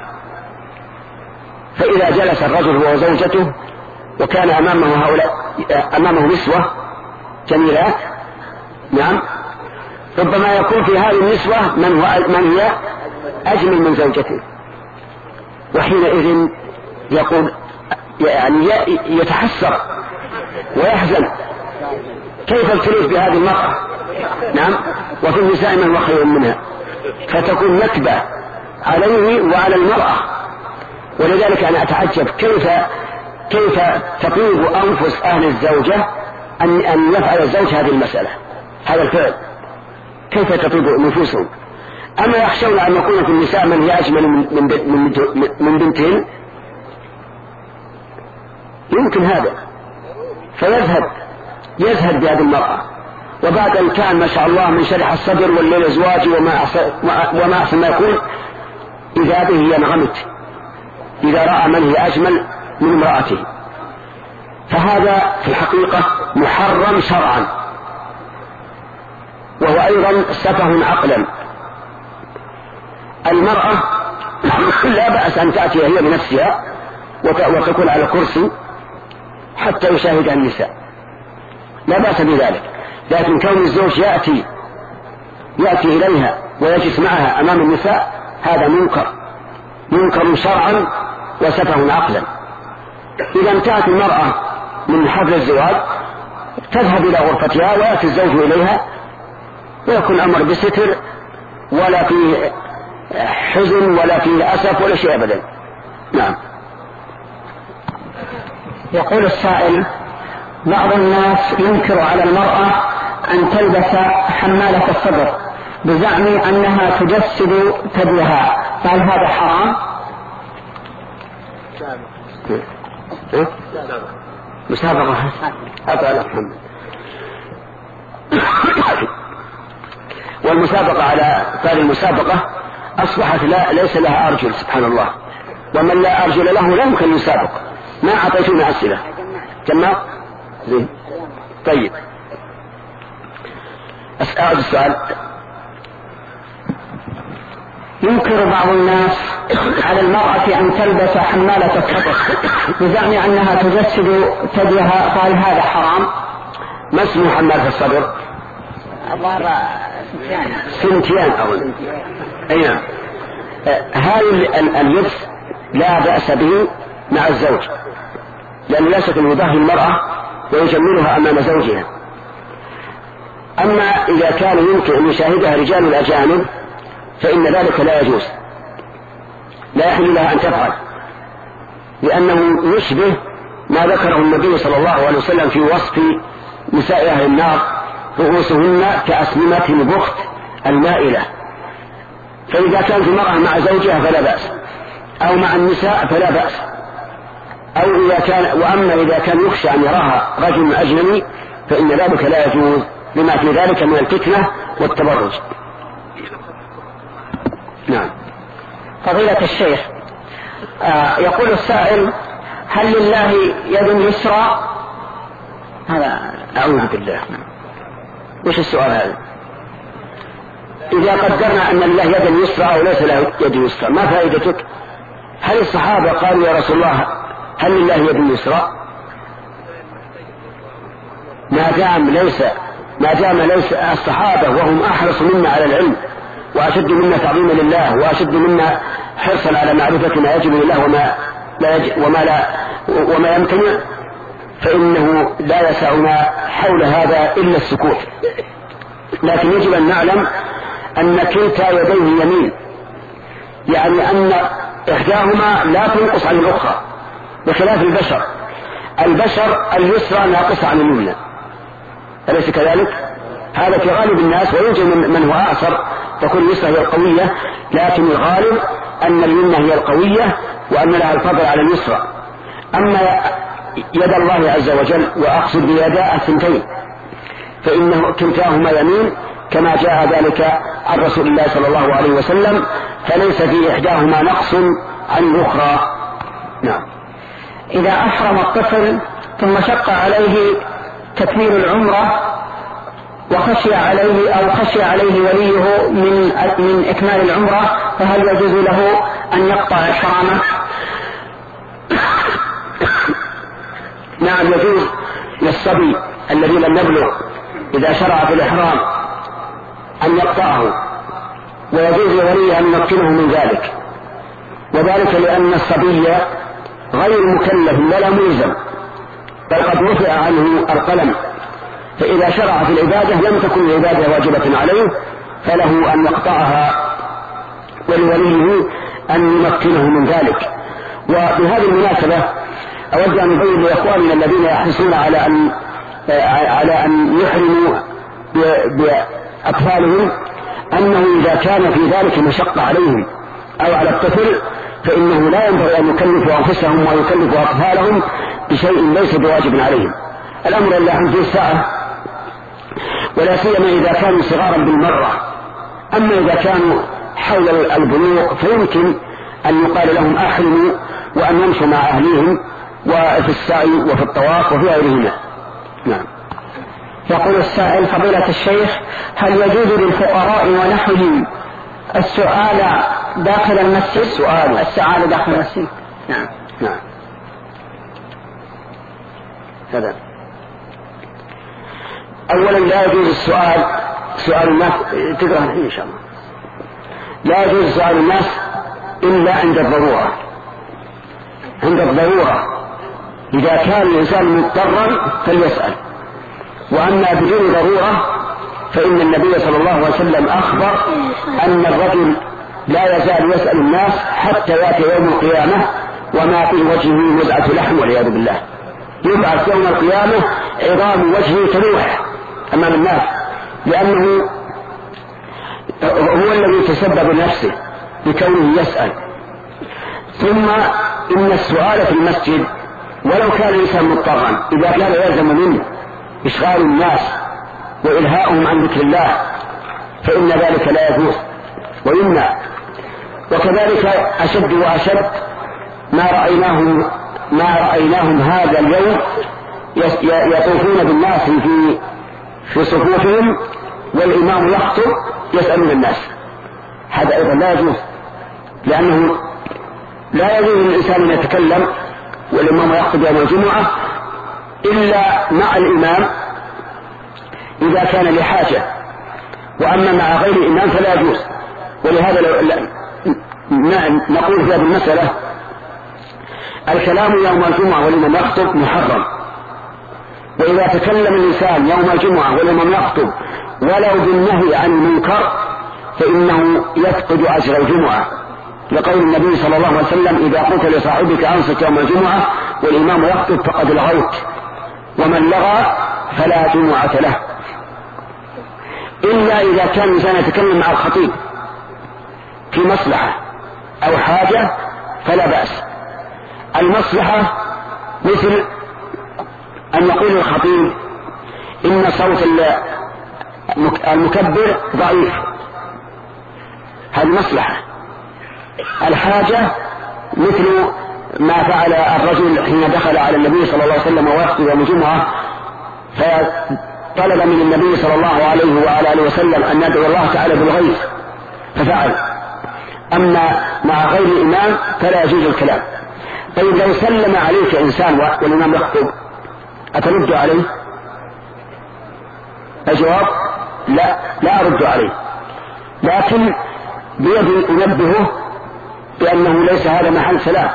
فإذا جلس الرجل هو وزوجته وكان أمامه هؤلاء أمامه نسوة جميلات، نعم، ربما يكون في هذه النسوة من هو من هي أجمل من زوجته، وحينئذ يقول يعني يتحسر ويحزن كيف ابتليت بهذه المرأة، نعم، وفي النساء من هو خير منها، فتكون نكبة عليه وعلى المرأة. ولذلك أنا أتعجب كيف كيف تطيب أنفس أهل الزوجة أن أن يفعل الزوج هذه المسألة، هذا الفعل، كيف تطيب نفوسهم. أما يخشون أن يكون في النساء من هي أجمل من من من بنتهن، يمكن هذا فيذهب يذهب بهذه المرأة، وبعد أن كان ما شاء الله من شرح الصدر والليل زواجي وما وما أحسن ما يكون، إذا به ينغمت إذا رأى من هي أجمل من امرأته. فهذا في الحقيقة محرم شرعا، وهو أيضا سفه عقلا. المرأة لا بأس أن تأتي هي بنفسها وتكون على كرسي حتى يشاهدها النساء، لا بأس بذلك، لكن كون الزوج يأتي يأتي إليها ويجلس معها أمام النساء هذا منكر منكر شرعا وسفه عقلا. إذا انتهت المرأة من حفل الزواج تذهب إلى غرفتها ويأتي الزوج إليها ويكون الأمر بستر ولا فيه حزن ولا فيه أسف ولا شيء أبدا. نعم. يقول السائل: بعض الناس ينكر على المرأة أن تلبس حمالة الصدر بزعم أنها تجسد ثديها، فهل هذا حرام؟ مسابقة هذا الحمد. والمسابقة على هذه المسابقة أصبحت لا ليس لها أرجل سبحان الله، ومن لا أرجل له لا يمكن يسابق. ما أعطيتونا أسئلة جمع زين. طيب أسأل السؤال. ينكر بعض الناس على المرأة أن تلبس حمالة الصدر بزعم أنها تجسد ثديها، فهل هذا حرام؟ ما اسمه حمالة الصدر؟ الظاهر سنتيان. سنتيان أظن. أي نعم. هذا اللبس لا بأس به مع الزوج، لأنه لا شك أنه يضاهي المرأة ويجملها أمام زوجها. أما إذا كان يمكن أن يشاهدها رجال الأجانب فإن ذلك لا يجوز، لا يحل لها أن تفعل، لأنه يشبه ما ذكره النبي صلى الله عليه وسلم في وصف نساء أهل النار: رؤوسهن كأسنمة البخت المائلة. فإذا كانت المرأة مع زوجها فلا بأس، أو مع النساء فلا بأس، أو إذا كان وأما إذا كان يخشى أن يراها رجل أجنبي فإن ذلك لا يجوز، لما في ذلك من الفتنة والتبرج. نعم. فضيلة الشيخ، آه يقول السائل: هل لله يد يسرى؟ هذا أعوذ بالله. وش السؤال هذا؟ إذا قدرنا أن لله يد يسرى أو ليس له يد يسرى ما فائدتك؟ هل الصحابة قالوا يا رسول الله هل لله يد يسرى؟ ما دام ليس ما دام ليس الصحابة وهم أحرص منا على العلم وأشد منا تعظيما لله وأشد منا حرصا على معرفة ما يجب لله وما لا يجب وما لا وما يمتنع، فإنه لا يسعنا حول هذا إلا السكوت. لكن يجب أن نعلم أن كلتا يديه يمين، يعني أن إحداهما لا تنقص عن الأخرى، بخلاف البشر. البشر اليسرى ناقص عن اليمنى، أليس كذلك؟ هذا في غالب الناس، ويوجد من هو أعصر تكون اليسرى هي القوية، لكن الغالب أن اليمنى هي القوية وأن لها الفضل على اليسرى. أما يد الله عز وجل، وأقصد بيداء الثنتين، فإنه كلتاهما يمين كما جاء ذلك عن رسول الله صلى الله عليه وسلم، فليس في إحداهما نقص عن الأخرى. نعم. إذا أحرم الطفل ثم شق عليه تكميل العمرة وخشي عليه أو خشي عليه وليه من من إكمال العمرة، فهل يجوز له أن يقطع إحرامه؟ نعم، يجوز للصبي الذي لم يبلغ إذا شرع في الإحرام أن يقطعه، ويجوز لوليه أن يمكنه من ذلك، وذلك لأن الصبي غير مكلف ولا ملزم، بل قد رفع عنه القلم، فإذا شرع في العبادة لم تكن العبادة واجبة عليه، فله أن يقطعها ولوليه أن يمكنه من ذلك. وبهذه المناسبة أود أن أبين لإخواننا الذين يحرصون على أن على أن يحرموا بأطفالهم أنه إذا كان في ذلك مشقة عليهم أو على الطفل فإنه لا ينبغي أن يكلفوا أنفسهم ويكلفوا أطفالهم بشيء ليس بواجب عليهم. الأمر لا عن في الساعة، ولا سيما إذا كانوا صغارا بالمرة. أما إذا كانوا حول البلوغ فيمكن أن يقال لهم أحرموا وأن يمشوا مع أهليهم وفي السعي وفي الطواف وفي غيرهما. نعم. يقول السائل: فضيلة الشيخ، هل يجوز للفقراء ونحوهم السؤال داخل المسجد؟ السؤال السؤال داخل المسجد. نعم نعم. هذا أولا لا يجوز السؤال سؤال الناس، تقرأ الحين إن شاء الله. لا يجوز سؤال الناس إلا عند الضرورة، عند الضرورة إذا كان الإنسان مضطرا فليسأل، وأما بدون ضرورة فإن النبي صلى الله عليه وسلم أخبر أن الرجل لا يزال يسأل الناس حتى يأتي يوم القيامة وما في وجهه مزعة لحم والعياذ بالله، يبعث يوم القيامة عظام وجهه تلوح أمام الناس، لأنه هو الذي تسبب نفسه بكونه يسأل. ثم إن السؤال في المسجد ولو كان الإنسان مضطرا إذا كان يلزم منه إشغال الناس وإلهاؤهم عن ذكر الله فإن ذلك لا يجوز ويمنع. وكذلك أشد وأشد ما رأيناهم ما رأيناهم هذا اليوم يطوفون بالناس في في صفوفهم والإمام يخطب يسألون الناس. هذا أيضا لا يجوز، لأنه لا يجوز للإنسان أن يتكلم والإمام يخطب يوم الجمعة إلا مع الإمام إذا كان لحاجة، وأما مع غير الإمام فلا يجوز. ولهذا نقول في هذه المسألة الكلام يوم الجمعة والإمام يخطب محرم، وإذا تكلم الإنسان يوم الجمعة والإمام يخطب ولو بالنهي عن المنكر فإنه يفقد أجر الجمعة، لقول النبي صلى الله عليه وسلم إذا قلت لصاحبك أنصت يوم الجمعة والإمام يخطب فقد لغوت، ومن لغى فلا جمعة له، إلا إذا كان الإنسان يتكلم مع الخطيب في مصلحة أو حاجة فلا بأس. المصلحة مثل أن يقول الخطيب إن صوت المكبر ضعيف، هذه مصلحة. الحاجة مثل ما فعل الرجل حين دخل على النبي صلى الله عليه وسلم ويخطب يوم الجمعة فطلب من النبي صلى الله عليه وعلى آله وسلم أن ندعو الله تعالى بالغيث ففعل. أما مع غير الإمام فلا يجوز الكلام. طيب لو سلم عليك إنسان والإمام يخطب أترد عليه؟ الجواب لا لا أرد عليه، لكن بيدي أنبهه بأنه ليس هذا محل سلام.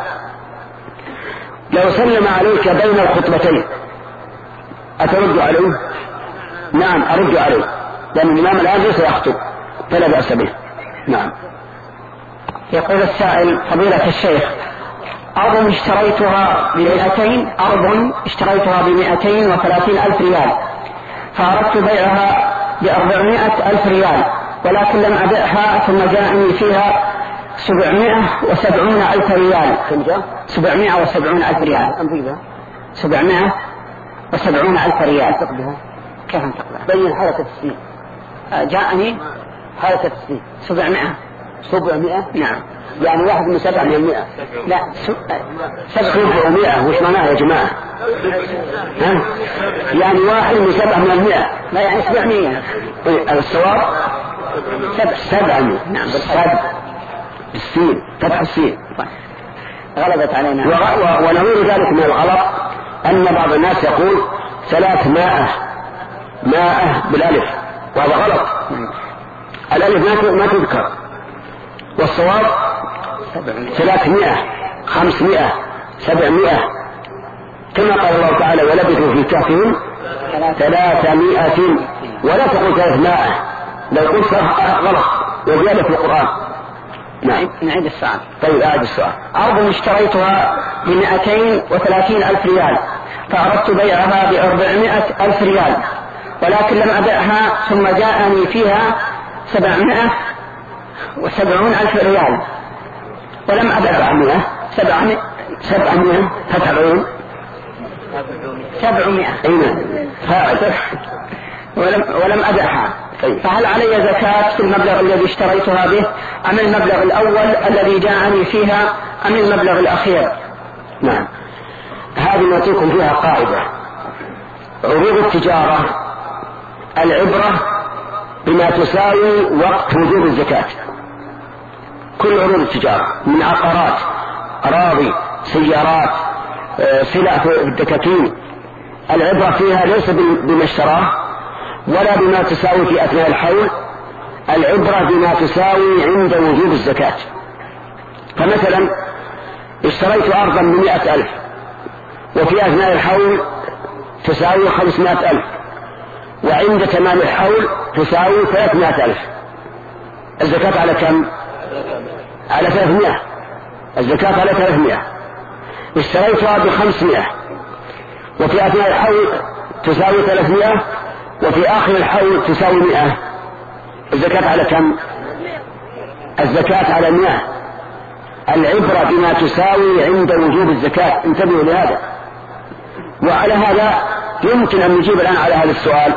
لو سلم عليك بين الخطبتين أترد عليه؟ نعم أرد عليه، لأن الإمام الآن ليس يخطب فلا بأس به. نعم. يقول السائل فضيلة الشيخ أرض اشتريتها بمئتين أرض اشتريتها بمئتين وثلاثين ألف ريال، فأردت بيعها بأربعمائة ألف ريال، ولكن لم أبيعها ثم جاءني فيها سبعمائة وسبعون ألف ريال. سبعمائة وسبعون ألف ريال. سبعمائة وسبعون ألف ريال. كيف انتقلها؟ بين حركة السين. جاءني حركة السين. سبعمائة. سبعمائة؟ نعم. يعني واحد من سبعة من المئة. لا سبعمائة. وش معناها يا جماعة؟ ها؟ يعني واحد من سبعة من المئة. لا يعني سبعمائة. الصواب سبع سبعمائة. نعم بالسبع السين فتح السين غلبت علينا. ونظير ذلك من الغلط أن بعض الناس يقول ثلاثمائة مائة بالألف، وهذا غلط. الألف ما تذكر، والصواب ثلاثمائة خمسمائة سبعمائة، كما قال الله تعالى ولبثوا في كهفهم ثلاثمائة، ولا تقول ثلاثمائة، لو قلت غلط وزيادة في القرآن. نعم. نعيد السؤال. طيب أعد السؤال. أرض اشتريتها بمئتين وثلاثين ألف ريال، فأردت بيعها بأربعمائة ألف ريال، ولكن لم أبيعها ثم جاءني فيها سبعمائة وسبعون ألف ريال، ولم أبيعها. سبعمائة سبعمائة سبعمائة فتح العين سبعمائة. أين فاعل ولم ولم أبيعها. فهل علي زكاة في المبلغ الذي اشتريتها به أم المبلغ الأول الذي جاءني فيها أم المبلغ الأخير؟ نعم. هذه نعطيكم فيها قاعدة. عروض التجارة العبرة بما تساوي وقت وجوب الزكاة. كل عروض التجارة من عقارات، أراضي، سيارات، سلع في الدكاكين، العبرة فيها ليس بما اشتراه ولا بما تساوي في أثناء الحول، العبرة بما تساوي عند وجوب الزكاة. فمثلا اشتريت أرضا بمئة ألف وفي أثناء الحول تساوي خمسمائة ألف، وعند تمام الحول تساوي ثلاثمائة ألف. الزكاة على كم؟ على ثلاثمائة. الزكاة على ثلاثمائة. اشتريتها بخمسمائة وفي أثناء الحول تساوي ثلاثمائة، وفي آخر الحول تساوي مئة. الزكاة على كم؟ الزكاة على مئة. العبرة بما تساوي عند وجوب الزكاة، انتبهوا لهذا. وعلى هذا يمكن أن نجيب الآن على هذا السؤال.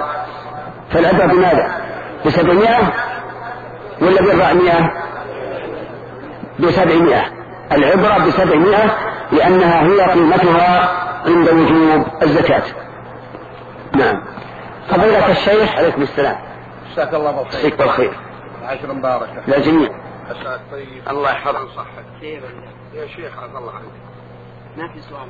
فالعبرة بماذا؟ بسبعمائة ولا بأربعمائة؟ بسبعمائة، العبرة بسبعمائة لأنها هي قيمتها عند وجوب الزكاة. نعم. فضيلة الشيخ. عليكم السلام. جزاك الله بالخير. فيك بالخير. عشر مباركة للجميع. أسعد طيب. الله يحفظك. صحك. يا شيخ عز الله عنك. ما في سؤال.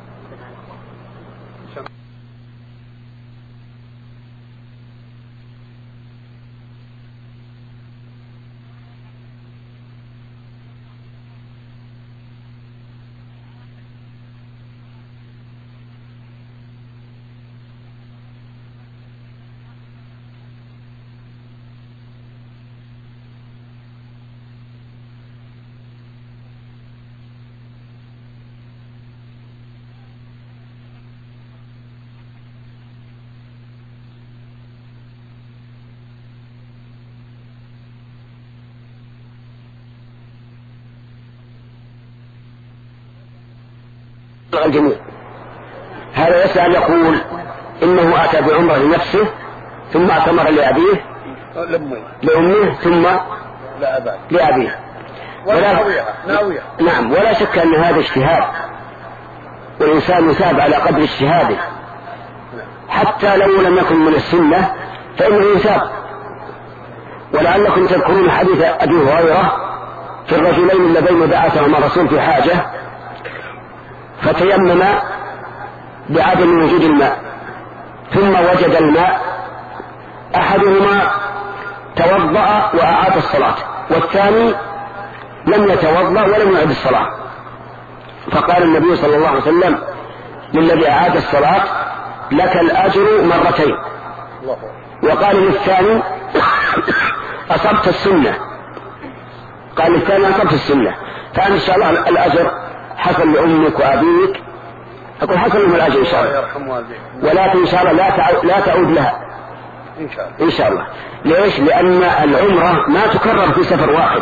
الجميع. هذا يسأل يقول إنه أتى بعمرة لنفسه ثم اعتمر لأبيه لأمه ثم لأبيه ولا ناوية. نعم، ولا شك أن هذا اجتهاد، والإنسان يثاب على قدر اجتهاده حتى لو لم يكن من السنة فإنه يثاب. ولعلكم تذكرون حديث أبي هريرة في الرجلين اللذين بعثهما الرسول في حاجة فتيمم بعدم وجود الماء ثم وجد الماء، أحدهما توضأ وأعاد الصلاة والثاني لم يتوضأ ولم يعد الصلاة، فقال النبي صلى الله عليه وسلم للذي أعاد الصلاة لك الأجر مرتين، وقال للثاني أصبت السنة، قال للثاني أصبت السنة، فأن إن شاء الله الأجر حصل لأمك وأبيك، أقول حصل لهم الأجر إن شاء الله، ولكن إن شاء الله لا تعود, لا تعود لها إن شاء الله. إن شاء الله. ليش؟ لأن العمرة ما تكرر في سفر واحد،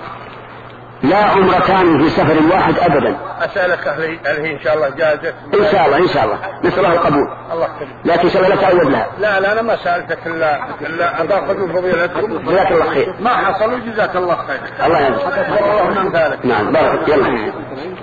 لا عمرتان في سفر واحد أبدا. أسألك هل هي إن شاء الله جازت؟ إن شاء الله إن شاء الله نسأل الله القبول. الله يكرمك. لكن إن شاء الله لا تعود لها. لا لا أنا ما سألتك إلا إلا أتأخذ من فضيلتكم. جزاك الله خير. ما حصل جزاك الله خير. الله يجزاك. الله من ذلك. نعم بارك. يلا.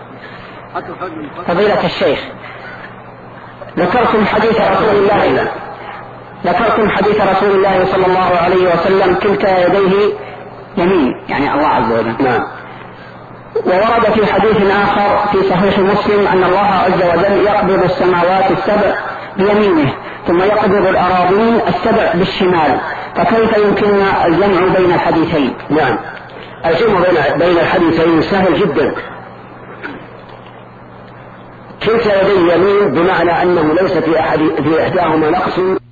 فضيلة الشيخ، ذكرتم حديث رسول الله ذكرتم حديث رسول الله صلى الله عليه وسلم كلتا يديه يمين، يعني الله عز وجل. نعم. وورد في حديث آخر في صحيح مسلم أن الله عز وجل يقبض السماوات السبع بيمينه ثم يقبض الأراضين السبع بالشمال، فكيف يمكننا الجمع بين الحديثين؟ نعم، الجمع بين الحديثين سهل جدا. كلتا يديه يمين بمعنى أنه ليس في أحد في إحداهما نقص